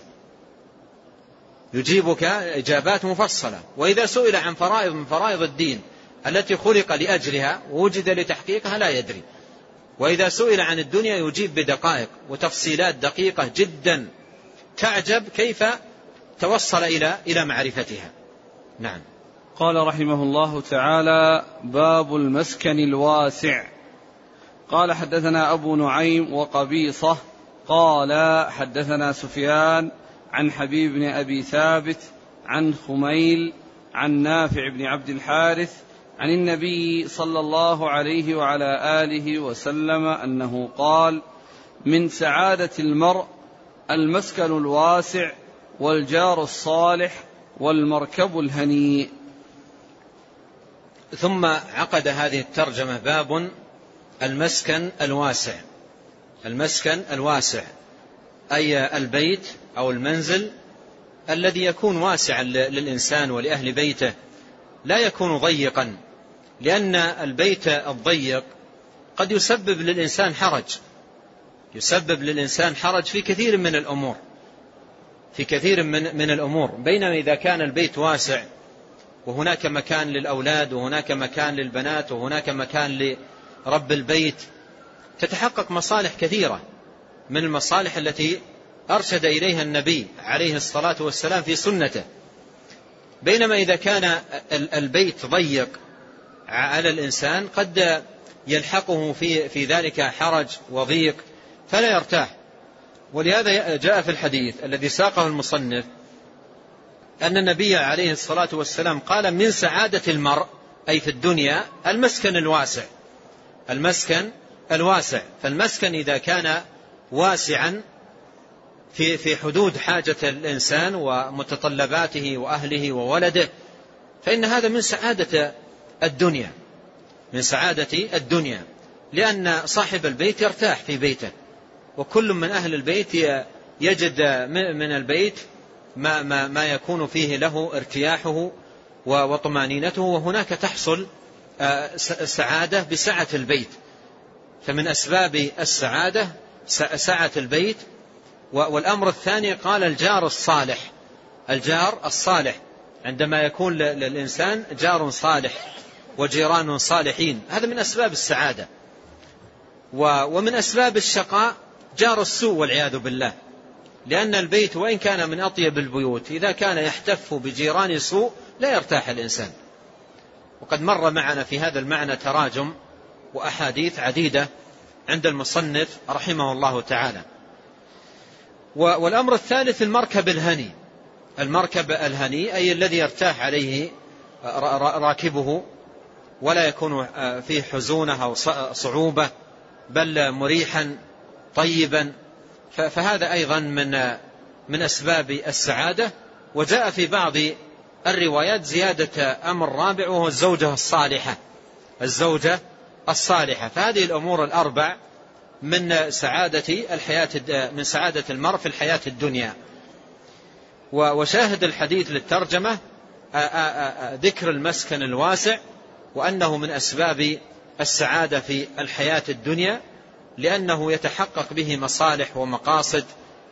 يجيبك إجابات مفصلة. وإذا سئل عن فرائض من فرائض الدين التي خلق لأجلها ووجد لتحقيقها لا يدري. وإذا سئل عن الدنيا يجيب بدقائق وتفصيلات دقيقة جدا، تعجب كيف توصل إلى إلى معرفتها. نعم. قال رحمه الله تعالى: باب المسكن الواسع. قال حدثنا أبو نعيم وقبيصة قال حدثنا سفيان عن حبيب بن أبي ثابت عن خميل عن نافع بن عبد الحارث عن النبي صلى الله عليه وعلى آله وسلم أنه قال: من سعادة المرء المسكن الواسع والجار الصالح والمركب الهنيء. ثم عقد هذه الترجمة باب المسكن الواسع. المسكن الواسع أي البيت أو المنزل الذي يكون واسعا للإنسان ولأهل بيته، لا يكون ضيقا، لأن البيت الضيق قد يسبب للإنسان حرج، يسبب للإنسان حرج في كثير من الأمور، في كثير من من الأمور. بينما إذا كان البيت واسع وهناك مكان للأولاد وهناك مكان للبنات وهناك مكان لرب البيت، تتحقق مصالح كثيرة من المصالح التي أرشد إليها النبي عليه الصلاة والسلام في سنته. بينما إذا كان البيت ضيق على الإنسان قد يلحقه في في ذلك حرج وضيق فلا يرتاح. ولهذا جاء في الحديث الذي ساقه المصنف أن النبي عليه الصلاة والسلام قال: من سعادة المرء أي في الدنيا المسكن الواسع. المسكن الواسع، فالمسكن إذا كان واسعا في في حدود حاجة الإنسان ومتطلباته وأهله وولده، فإن هذا من سعادة الدنيا، من سعادة الدنيا، لأن صاحب البيت يرتاح في بيته، وكل من أهل البيت يجد من البيت ما, ما, ما يكون فيه له ارتياحه وطمانينته، وهناك تحصل سعادة بسعة البيت. فمن أسباب السعادة سعة البيت. والأمر الثاني قال الجار الصالح. الجار الصالح عندما يكون للإنسان جار صالح وجيران صالحين، هذا من أسباب السعادة. ومن أسباب الشقاء جار السوء والعياذ بالله، لأن البيت وإن كان من أطيب البيوت إذا كان يحتف بجيران سوء لا يرتاح الإنسان. وقد مر معنا في هذا المعنى تراجم وأحاديث عديدة عند المصنف رحمه الله تعالى. والأمر الثالث المركب الهني. المركب الهني أي الذي يرتاح عليه راكبه ولا يكون فيه حزونة أو صعوبة، بل مريحا طيبا، فهذا أيضا من من أسباب السعادة. وجاء في بعض الروايات زيادة أمر رابع وهو الزوجة الصالحة. الزوجة الصالحة. فهذه الأمور الأربع من سعادة الحياة من سعادة المرء في الحياة الدنيا. وشاهد الحديث للترجمة ذكر المسكن الواسع، وأنه من أسباب السعادة في الحياة الدنيا، لأنه يتحقق به مصالح ومقاصد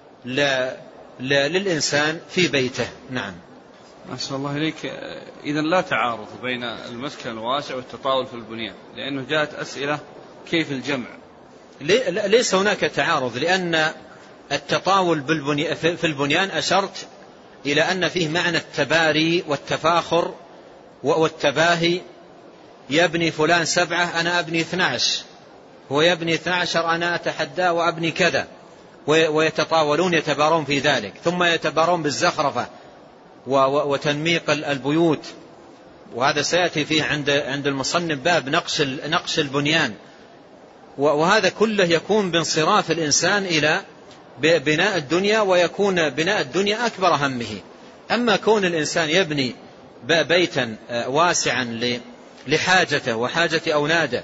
للإنسان في بيته. نعم. ما شاء الله إليك. إذن لا تعارض بين المسكن الواسع والتطاول في البنيان، لأنه جاءت أسئلة كيف الجمع. ليس هناك تعارض، لأن التطاول في البنيان أشرت إلى أن فيه معنى التباري والتفاخر والتباهي. يبني فلان سبعة أنا أبني اثنى عشر، هو يبني اثنى عشر أنا أتحدى وأبني كذا، ويتطاولون يتبارون في ذلك، ثم يتبارون بالزخرفة وتنميق البيوت. وهذا سيأتي فيه عند عند المصنف باب نقش نقش البنيان. وهذا كله يكون بانصراف الإنسان إلى بناء الدنيا، ويكون بناء الدنيا أكبر همه. أما كون الإنسان يبني بيتا واسعا لحاجته وحاجة أولاده،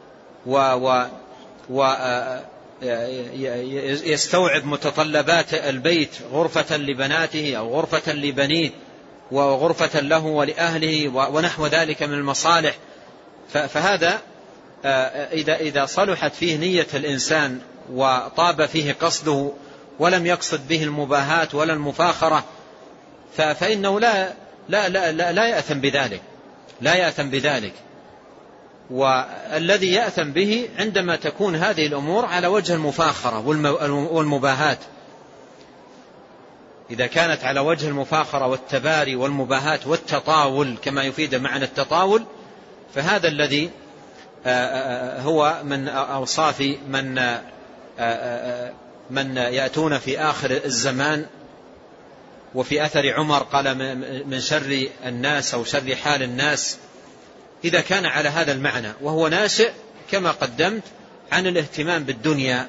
ويستوعب متطلبات البيت، غرفة لبناته أو غرفة لبنيه وغرفة له ولأهله ونحو ذلك من المصالح، فهذا إذا إذا صلحت فيه نية الإنسان وطاب فيه قصده ولم يقصد به المباهاة ولا المفاخرة، فإنه لا لا لا لا, لا يأثم بذلك لا يأثم بذلك. والذي يأثم به عندما تكون هذه الأمور على وجه المفاخرة والمباهاة. إذا كانت على وجه المفاخرة والتباري والمباهاة والتطاول كما يفيد معنى التطاول، فهذا الذي هو من أوصاف من من يأتون في آخر الزمان. وفي أثر عمر قال من شر الناس أو شر حال الناس، إذا كان على هذا المعنى، وهو ناشئ كما قدمت عن الاهتمام بالدنيا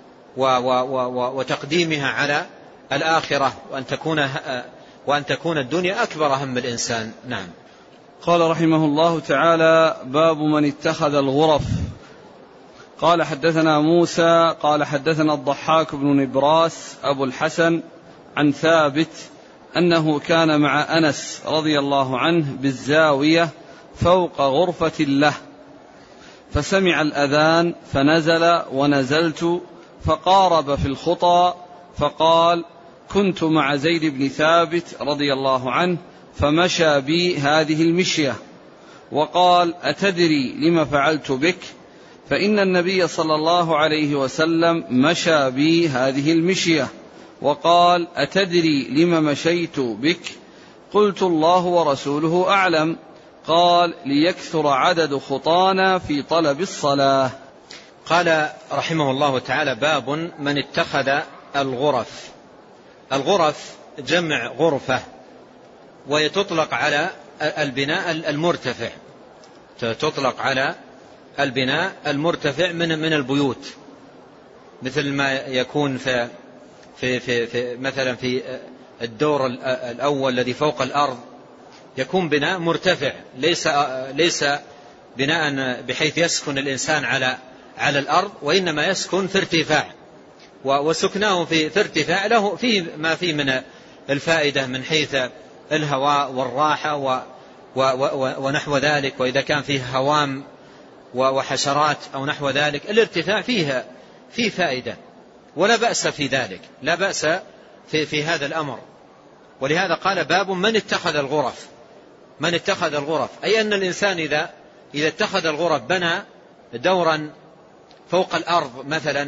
وتقديمها على الآخرة، وأن تكون وأن تكون الدنيا أكبر هم الإنسان. نعم. قال رحمه الله تعالى: باب من اتخذ الغرف. قال حدثنا موسى قال حدثنا الضحاك بن نبراس أبو الحسن عن ثابت أنه كان مع أنس رضي الله عنه بالزاوية فوق غرفة له، فسمع الأذان فنزل ونزلت فقارب في الخطى، فقال: كنت مع زيد بن ثابت رضي الله عنه فمشى بي هذه المشية، وقال: أتدري لما فعلت بك؟ فإن النبي صلى الله عليه وسلم مشى بي هذه المشية، وقال: أتدري لما مشيت بك؟ قلت: الله ورسوله أعلم. قال: ليكثر عدد خطانا في طلب الصلاة. قال رحمه الله تعالى: باب من اتخذ الغرف. الغرف جمع غرفة، ويتطلق على البناء المرتفع، تطلق على البناء المرتفع من من البيوت، مثل ما يكون في في في, في مثلا في الدور الأول الذي فوق الأرض، يكون بناء مرتفع، ليس ليس بناء بحيث يسكن الإنسان على على الأرض، وإنما يسكن في ارتفاع، وسكناه في في ارتفاع له فيه ما فيه من الفائدة من حيث الهواء والراحة ونحو ذلك. وإذا كان فيه هوام وحشرات أو نحو ذلك، الارتفاع فيها فيه فائدة، ولا بأس في ذلك، لا بأس في, في هذا الأمر. ولهذا قال: باب من اتخذ الغرف. من اتخذ الغرف أي أن الإنسان إذا إذا اتخذ الغرف بنى دورا فوق الأرض مثلا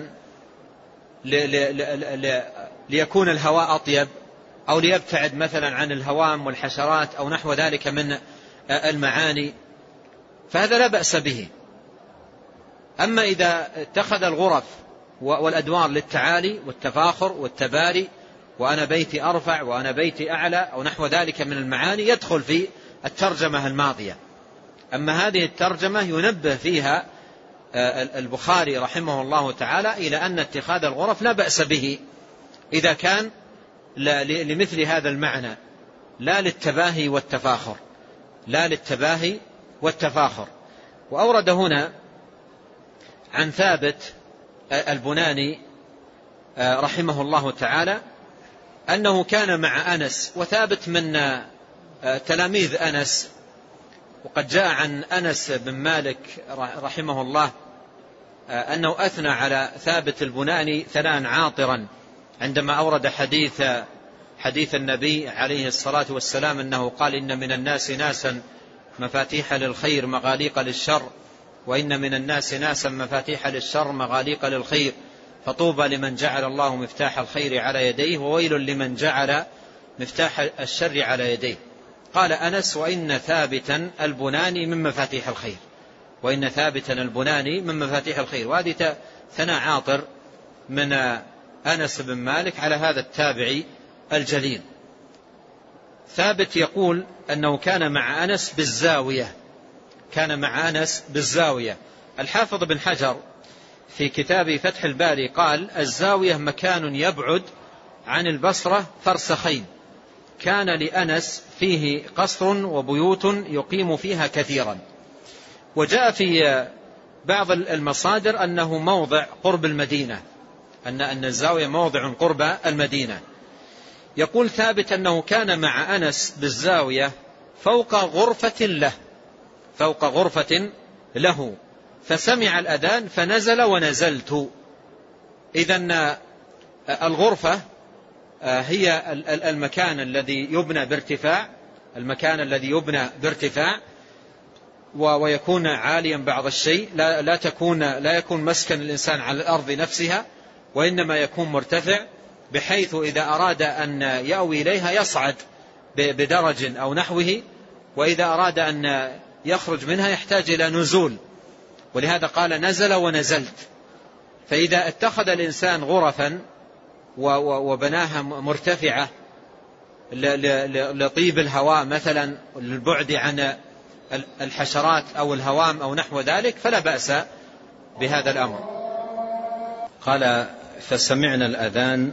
ليكون الهواء أطيب، أو ليبتعد مثلا عن الهوام والحشرات أو نحو ذلك من المعاني، فهذا لا بأس به. أما إذا اتخذ الغرف والأدوار للتعالي والتفاخر والتباري، وأنا بيتي أرفع وأنا بيتي أعلى أو نحو ذلك من المعاني، يدخل في الترجمة الماضية. أما هذه الترجمة ينبه فيها البخاري رحمه الله تعالى إلى أن اتخاذ الغرف لا بأس به إذا كان لمثل هذا المعنى، لا للتباهي والتفاخر، لا للتباهي والتفاخر. وأورد هنا عن ثابت البناني رحمه الله تعالى أنه كان مع أنس، وثابت من تلاميذ أنس، وقد جاء عن أنس بن مالك رحمه الله أنه أثنى على ثابت البناني ثناء عاطرا عندما أورد حديث حديث النبي عليه الصلاة والسلام أنه قال: إن من الناس ناسا مفاتيح للخير مغاليق للشر، وإن من الناس ناسا مفاتيح للشر مغاليق للخير، فطوبى لمن جعل الله مفتاح الخير على يديه، وويل لمن جعل مفتاح الشر على يديه. قال أنس: وإن ثابتا البناني من مفاتيح الخير، وإن ثابتا البناني من مفاتيح الخير. وهذه ثناء عاطر من أنس بن مالك على هذا التابعي الجليل. ثابت يقول أنه كان مع أنس بالزاوية، كان مع أنس بالزاوية. الحافظ بن حجر في كتاب فتح الباري قال: الزاوية مكان يبعد عن البصرة فرسخين، كان لأنس فيه قصر وبيوت يقيم فيها كثيرا. وجاء في بعض المصادر أنه موضع قرب المدينة، أن أن الزاوية موضع قرب المدينة. يقول ثابت أنه كان مع أنس بالزاوية فوق غرفة له، فوق غرفة له، فسمع الأذان فنزل ونزلت. إذن الغرفة هي المكان الذي يبنى بارتفاع، المكان الذي يبنى بارتفاع ويكون عاليا بعض الشيء، لا, لا, تكون لا يكون مسكن الإنسان على الأرض نفسها، وإنما يكون مرتفع، بحيث إذا أراد أن يأوي إليها يصعد بدرج أو نحوه، وإذا أراد أن يخرج منها يحتاج إلى نزول. ولهذا قال: نزل ونزلت. فإذا اتخذ الإنسان غرفا وبناها مرتفعة لطيب الهواء مثلا، للبعد عن الحشرات أو الهوام أو نحو ذلك، فلا بأس بهذا الأمر. قال: فسمعنا الأذان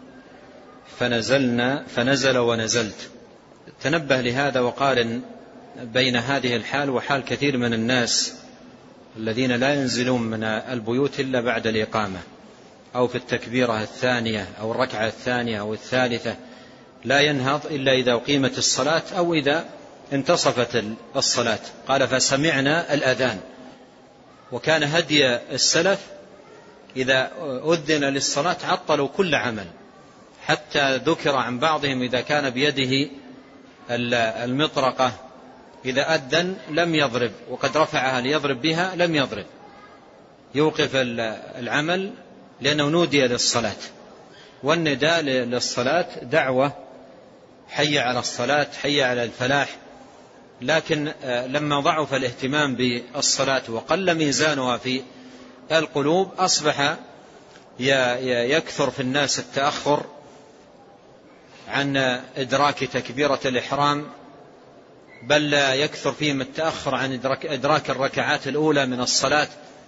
فنزلنا فنزل ونزلت. تنبه لهذا وقارن بين هذه الحال وحال كثير من الناس الذين لا ينزلون من البيوت إلا بعد الإقامة، أو في التكبيرة الثانية أو الركعة الثانية أو الثالثة، لا ينهض إلا إذا أقيمت الصلاة أو إذا انتصفت الصلاة. قال: فسمعنا الأذان. وكان هدي السلف إذا أذن للصلاة عطلوا كل عمل، حتى ذكر عن بعضهم إذا كان بيده المطرقة إذا أذن لم يضرب، وقد رفعها ليضرب بها لم يضرب، يوقف العمل لأنه نودي للصلاة. والنداء للصلاة دعوة، حي على الصلاة، حي على الفلاح. لكن لما ضعف الاهتمام بالصلاة وقل ميزانها في القلوب، أصبح يكثر في الناس التأخر عن إدراك تكبيرة الإحرام، بل يكثر فيهم التأخر عن إدراك, إدراك الركعات الأولى من الصلاة،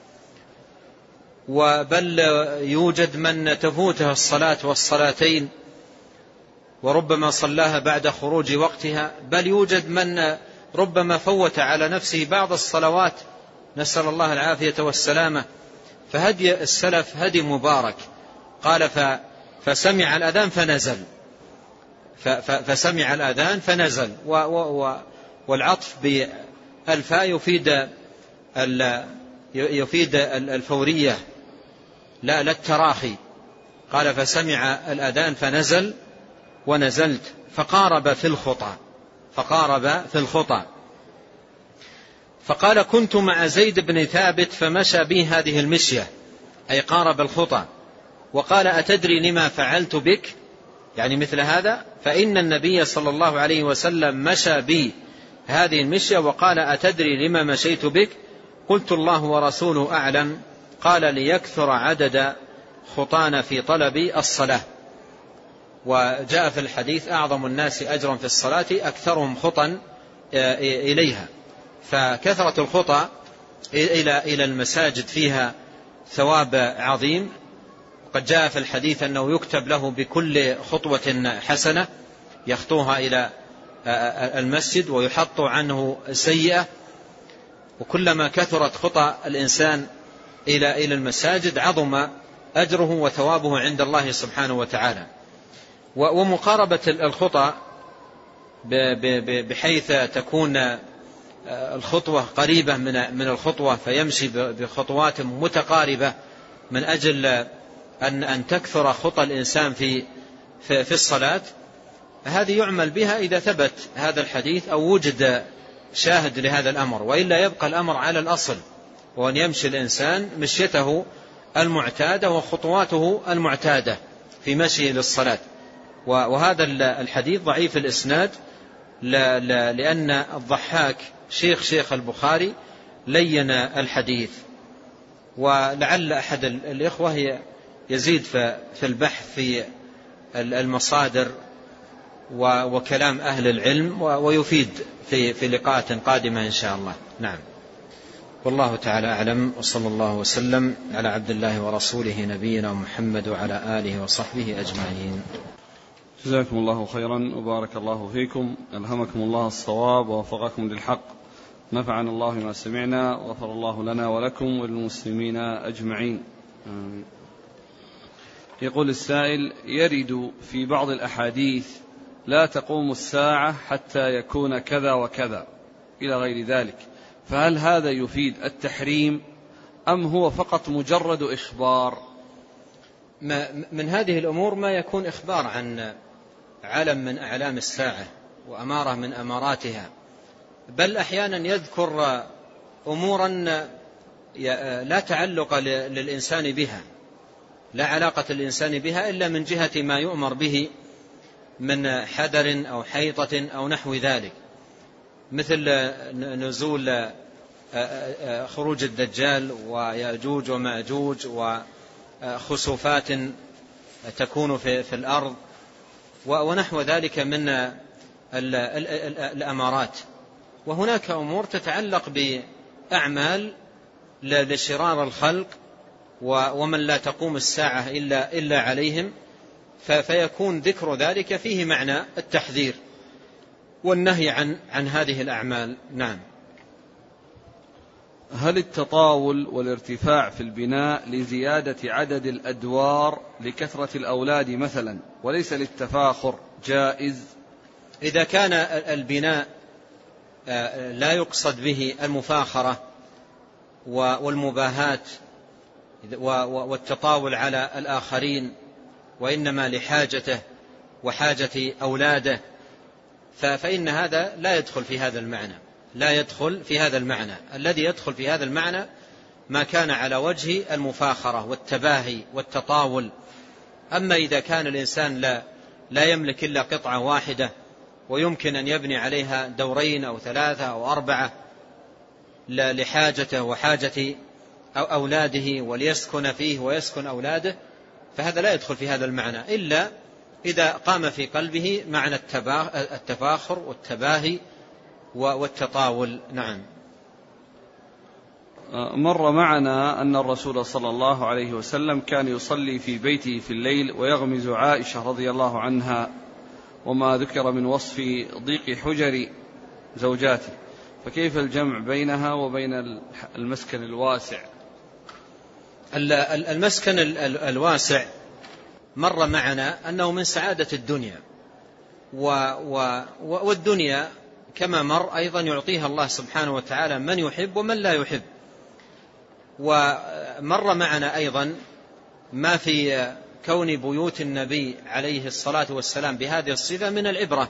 وبل يوجد من تفوتها الصلاة والصلاتين وربما صلاها بعد خروج وقتها، بل يوجد من ربما فوت على نفسه بعض الصلوات، نسأل الله العافية والسلامة. فهدي السلف هدي مبارك. قال: فسمع الأذان فنزل، فسمع الأذان فنزل. والعطف بالفاء يفيد يفيد الفورية لا للتراخي. قال: فسمع الأذان فنزل ونزلت، فقارب في الخطى، فقارب في الخطى. فقال: كنت مع زيد بن ثابت فمشى بي هذه المشية، أي قارب الخطى. وقال: أتدري لما فعلت بك؟ يعني مثل هذا. فإن النبي صلى الله عليه وسلم مشى بي هذه المشية وقال: أتدري لما مشيت بك؟ قلت الله ورسوله أعلم. قال ليكثر عدد خطانا في طلب الصلاة. وجاء في الحديث أعظم الناس أجرا في الصلاة أكثرهم خطا إليها. فكثرة الخطى إلى المساجد فيها ثواب عظيم. قد جاء في الحديث أنه يكتب له بكل خطوة حسنة يخطوها إلى المسجد ويحط عنه سيئة. وكلما كثرت خطى الإنسان إلى إلى المساجد عظم أجره وثوابه عند الله سبحانه وتعالى. ومقاربة الخطى بحيث تكون الخطوة قريبة من الخطوة فيمشي بخطوات متقاربة من أجل أن أن تكثر خطى الإنسان في في الصلاة. هذه يعمل بها إذا ثبت هذا الحديث أو وجد شاهد لهذا الأمر، وإلا يبقى الأمر على الأصل، وأن يمشي الإنسان مشيته المعتادة وخطواته المعتادة في مشي للصلاة. وهذا الحديث ضعيف الإسناد لأن الضحاك شيخ شيخ البخاري لين الحديث. ولعل أحد الإخوة يزيد في البحث في المصادر وكلام أهل العلم ويفيد في في لقاءات قادمة إن شاء الله. نعم، والله تعالى أعلم، وصلى الله وسلم على عبد الله ورسوله نبينا محمد وعلى آله وصحبه أجمعين. جزاكم الله خيرا وبارك الله فيكم، ألهمكم الله الصواب ووفقكم للحق، نفعنا الله ما سمعنا، وغفر الله لنا ولكم وللمسلمين أجمعين. آمين. يقول السائل: يرد في بعض الأحاديث لا تقوم الساعة حتى يكون كذا وكذا إلى غير ذلك، فهل هذا يفيد التحريم أم هو فقط مجرد إخبار؟ من هذه الأمور ما يكون إخبار عن علم من أعلام الساعة وأمارة من أماراتها، بل أحيانا يذكر أمورا لا تعلق للإنسان بها، لا علاقة للإنسان بها إلا من جهة ما يؤمر به من حذر أو حيطة أو نحو ذلك، مثل نزول خروج الدجال ويأجوج ومأجوج وخسوفات تكون في الأرض ونحو ذلك من الأمارات. وهناك أمور تتعلق بأعمال لشرار الخلق ومن لا تقوم الساعة إلا, إلا عليهم، فيكون ذكر ذلك فيه معنى التحذير والنهي عن, عن هذه الأعمال. نعم. هل التطاول والارتفاع في البناء لزيادة عدد الأدوار لكثرة الأولاد مثلا وليس للتفاخر جائز؟ إذا كان البناء لا يقصد به المفاخرة والمباهات والتطاول على الآخرين، وإنما لحاجته وحاجة أولاده، فإن هذا لا يدخل في هذا المعنى، لا يدخل في هذا المعنى. الذي يدخل في هذا المعنى ما كان على وجه المفاخرة والتباهي والتطاول. أما إذا كان الإنسان لا, لا يملك إلا قطعة واحدة ويمكن أن يبني عليها دورين أو ثلاثة أو أربعة لحاجته وحاجة أولاده وليسكن فيه ويسكن أولاده، فهذا لا يدخل في هذا المعنى إلا إذا قام في قلبه معنى التفاخر والتباهي والتطاول. نعم. مر معنا أن الرسول صلى الله عليه وسلم كان يصلي في بيته في الليل ويغمز عائشة رضي الله عنها، وما ذكر من وصف ضيق حجر زوجاته، فكيف الجمع بينها وبين المسكن الواسع؟ المسكن الواسع مر معنا أنه من سعادة الدنيا، والدنيا كما مر أيضا يعطيها الله سبحانه وتعالى من يحب ومن لا يحب. ومر معنا أيضا ما في كون بيوت النبي عليه الصلاة والسلام بهذه الصفة من العبرة،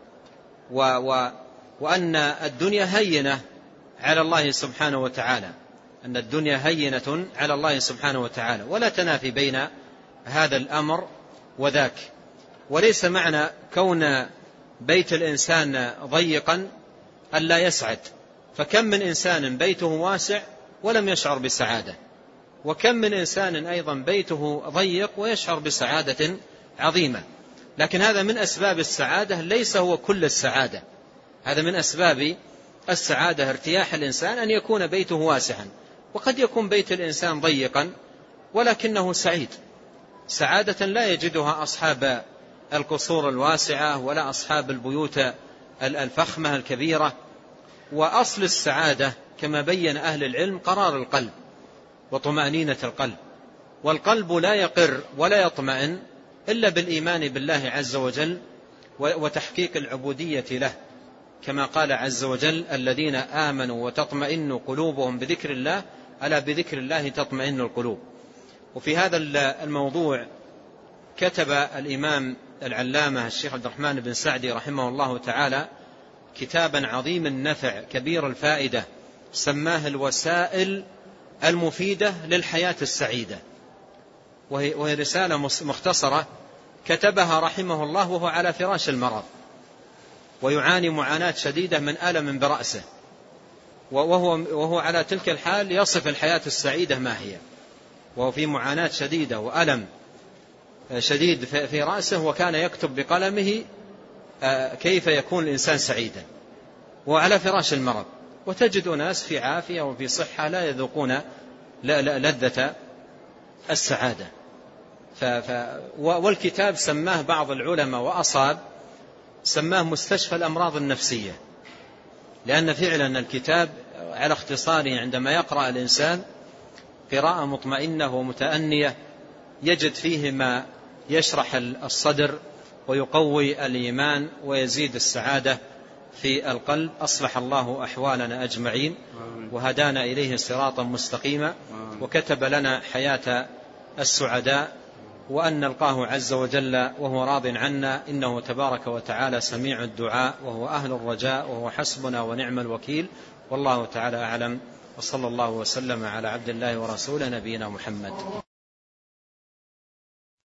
وأن الدنيا هينة على الله سبحانه وتعالى، أن الدنيا هينة على الله سبحانه وتعالى، ولا تنافي بين هذا الأمر وذاك. وليس معنى كون بيت الإنسان ضيقا ألا يسعد، فكم من إنسان بيته واسع ولم يشعر بسعادة، وكم من إنسان أيضا بيته ضيق ويشعر بسعادة عظيمة. لكن هذا من أسباب السعادة، ليس هو كل السعادة. هذا من أسباب السعادة ارتياح الإنسان أن يكون بيته واسعا، وقد يكون بيت الإنسان ضيقا ولكنه سعيد، سعادة لا يجدها أصحاب القصور الواسعة ولا أصحاب البيوت الفخمة الكبيرة. وأصل السعادة كما بين أهل العلم قرار القلب وطمأنينة القلب، والقلب لا يقر ولا يطمئن إلا بالإيمان بالله عز وجل وتحقيق العبودية له، كما قال عز وجل: الذين آمنوا وتطمئن قلوبهم بذكر الله، ألا بذكر الله تطمئن القلوب. وفي هذا الموضوع كتب الإمام العلامة الشيخ عبد الرحمن بن سعدي رحمه الله تعالى كتابا عظيم النفع كبير الفائدة، سماه الوسائل المفيدة للحياة السعيدة، وهي رسالة مختصرة كتبها رحمه الله وهو على فراش المرض، ويعاني معاناة شديدة من ألم برأسه، وهو, وهو على تلك الحال يصف الحياة السعيدة ما هي، وهو في معاناة شديدة وألم شديد في رأسه، وكان يكتب بقلمه كيف يكون الإنسان سعيدا وعلى فراش المرض. وتجد ناس في عافية وفي صحة لا يذوقون لذة السعادة. والكتاب سماه بعض العلماء وأصاب سماه مستشفى الأمراض النفسية، لأن فعلا الكتاب على اختصاره عندما يقرأ الإنسان قراءة مطمئنة ومتأنية يجد فيه ما يشرح الصدر ويقوي الإيمان ويزيد السعادة في القلب. أصلح الله أحوالنا أجمعين وهدانا إليه صراطا مستقيما، وكتب لنا حياة السعداء، وأن نلقاه عز وجل وهو راض عنا، إنه تبارك وتعالى سميع الدعاء وهو أهل الرجاء وهو حسبنا ونعم الوكيل. والله تعالى أعلم، وصلى الله وسلم على عبد الله ورسوله نبينا محمد.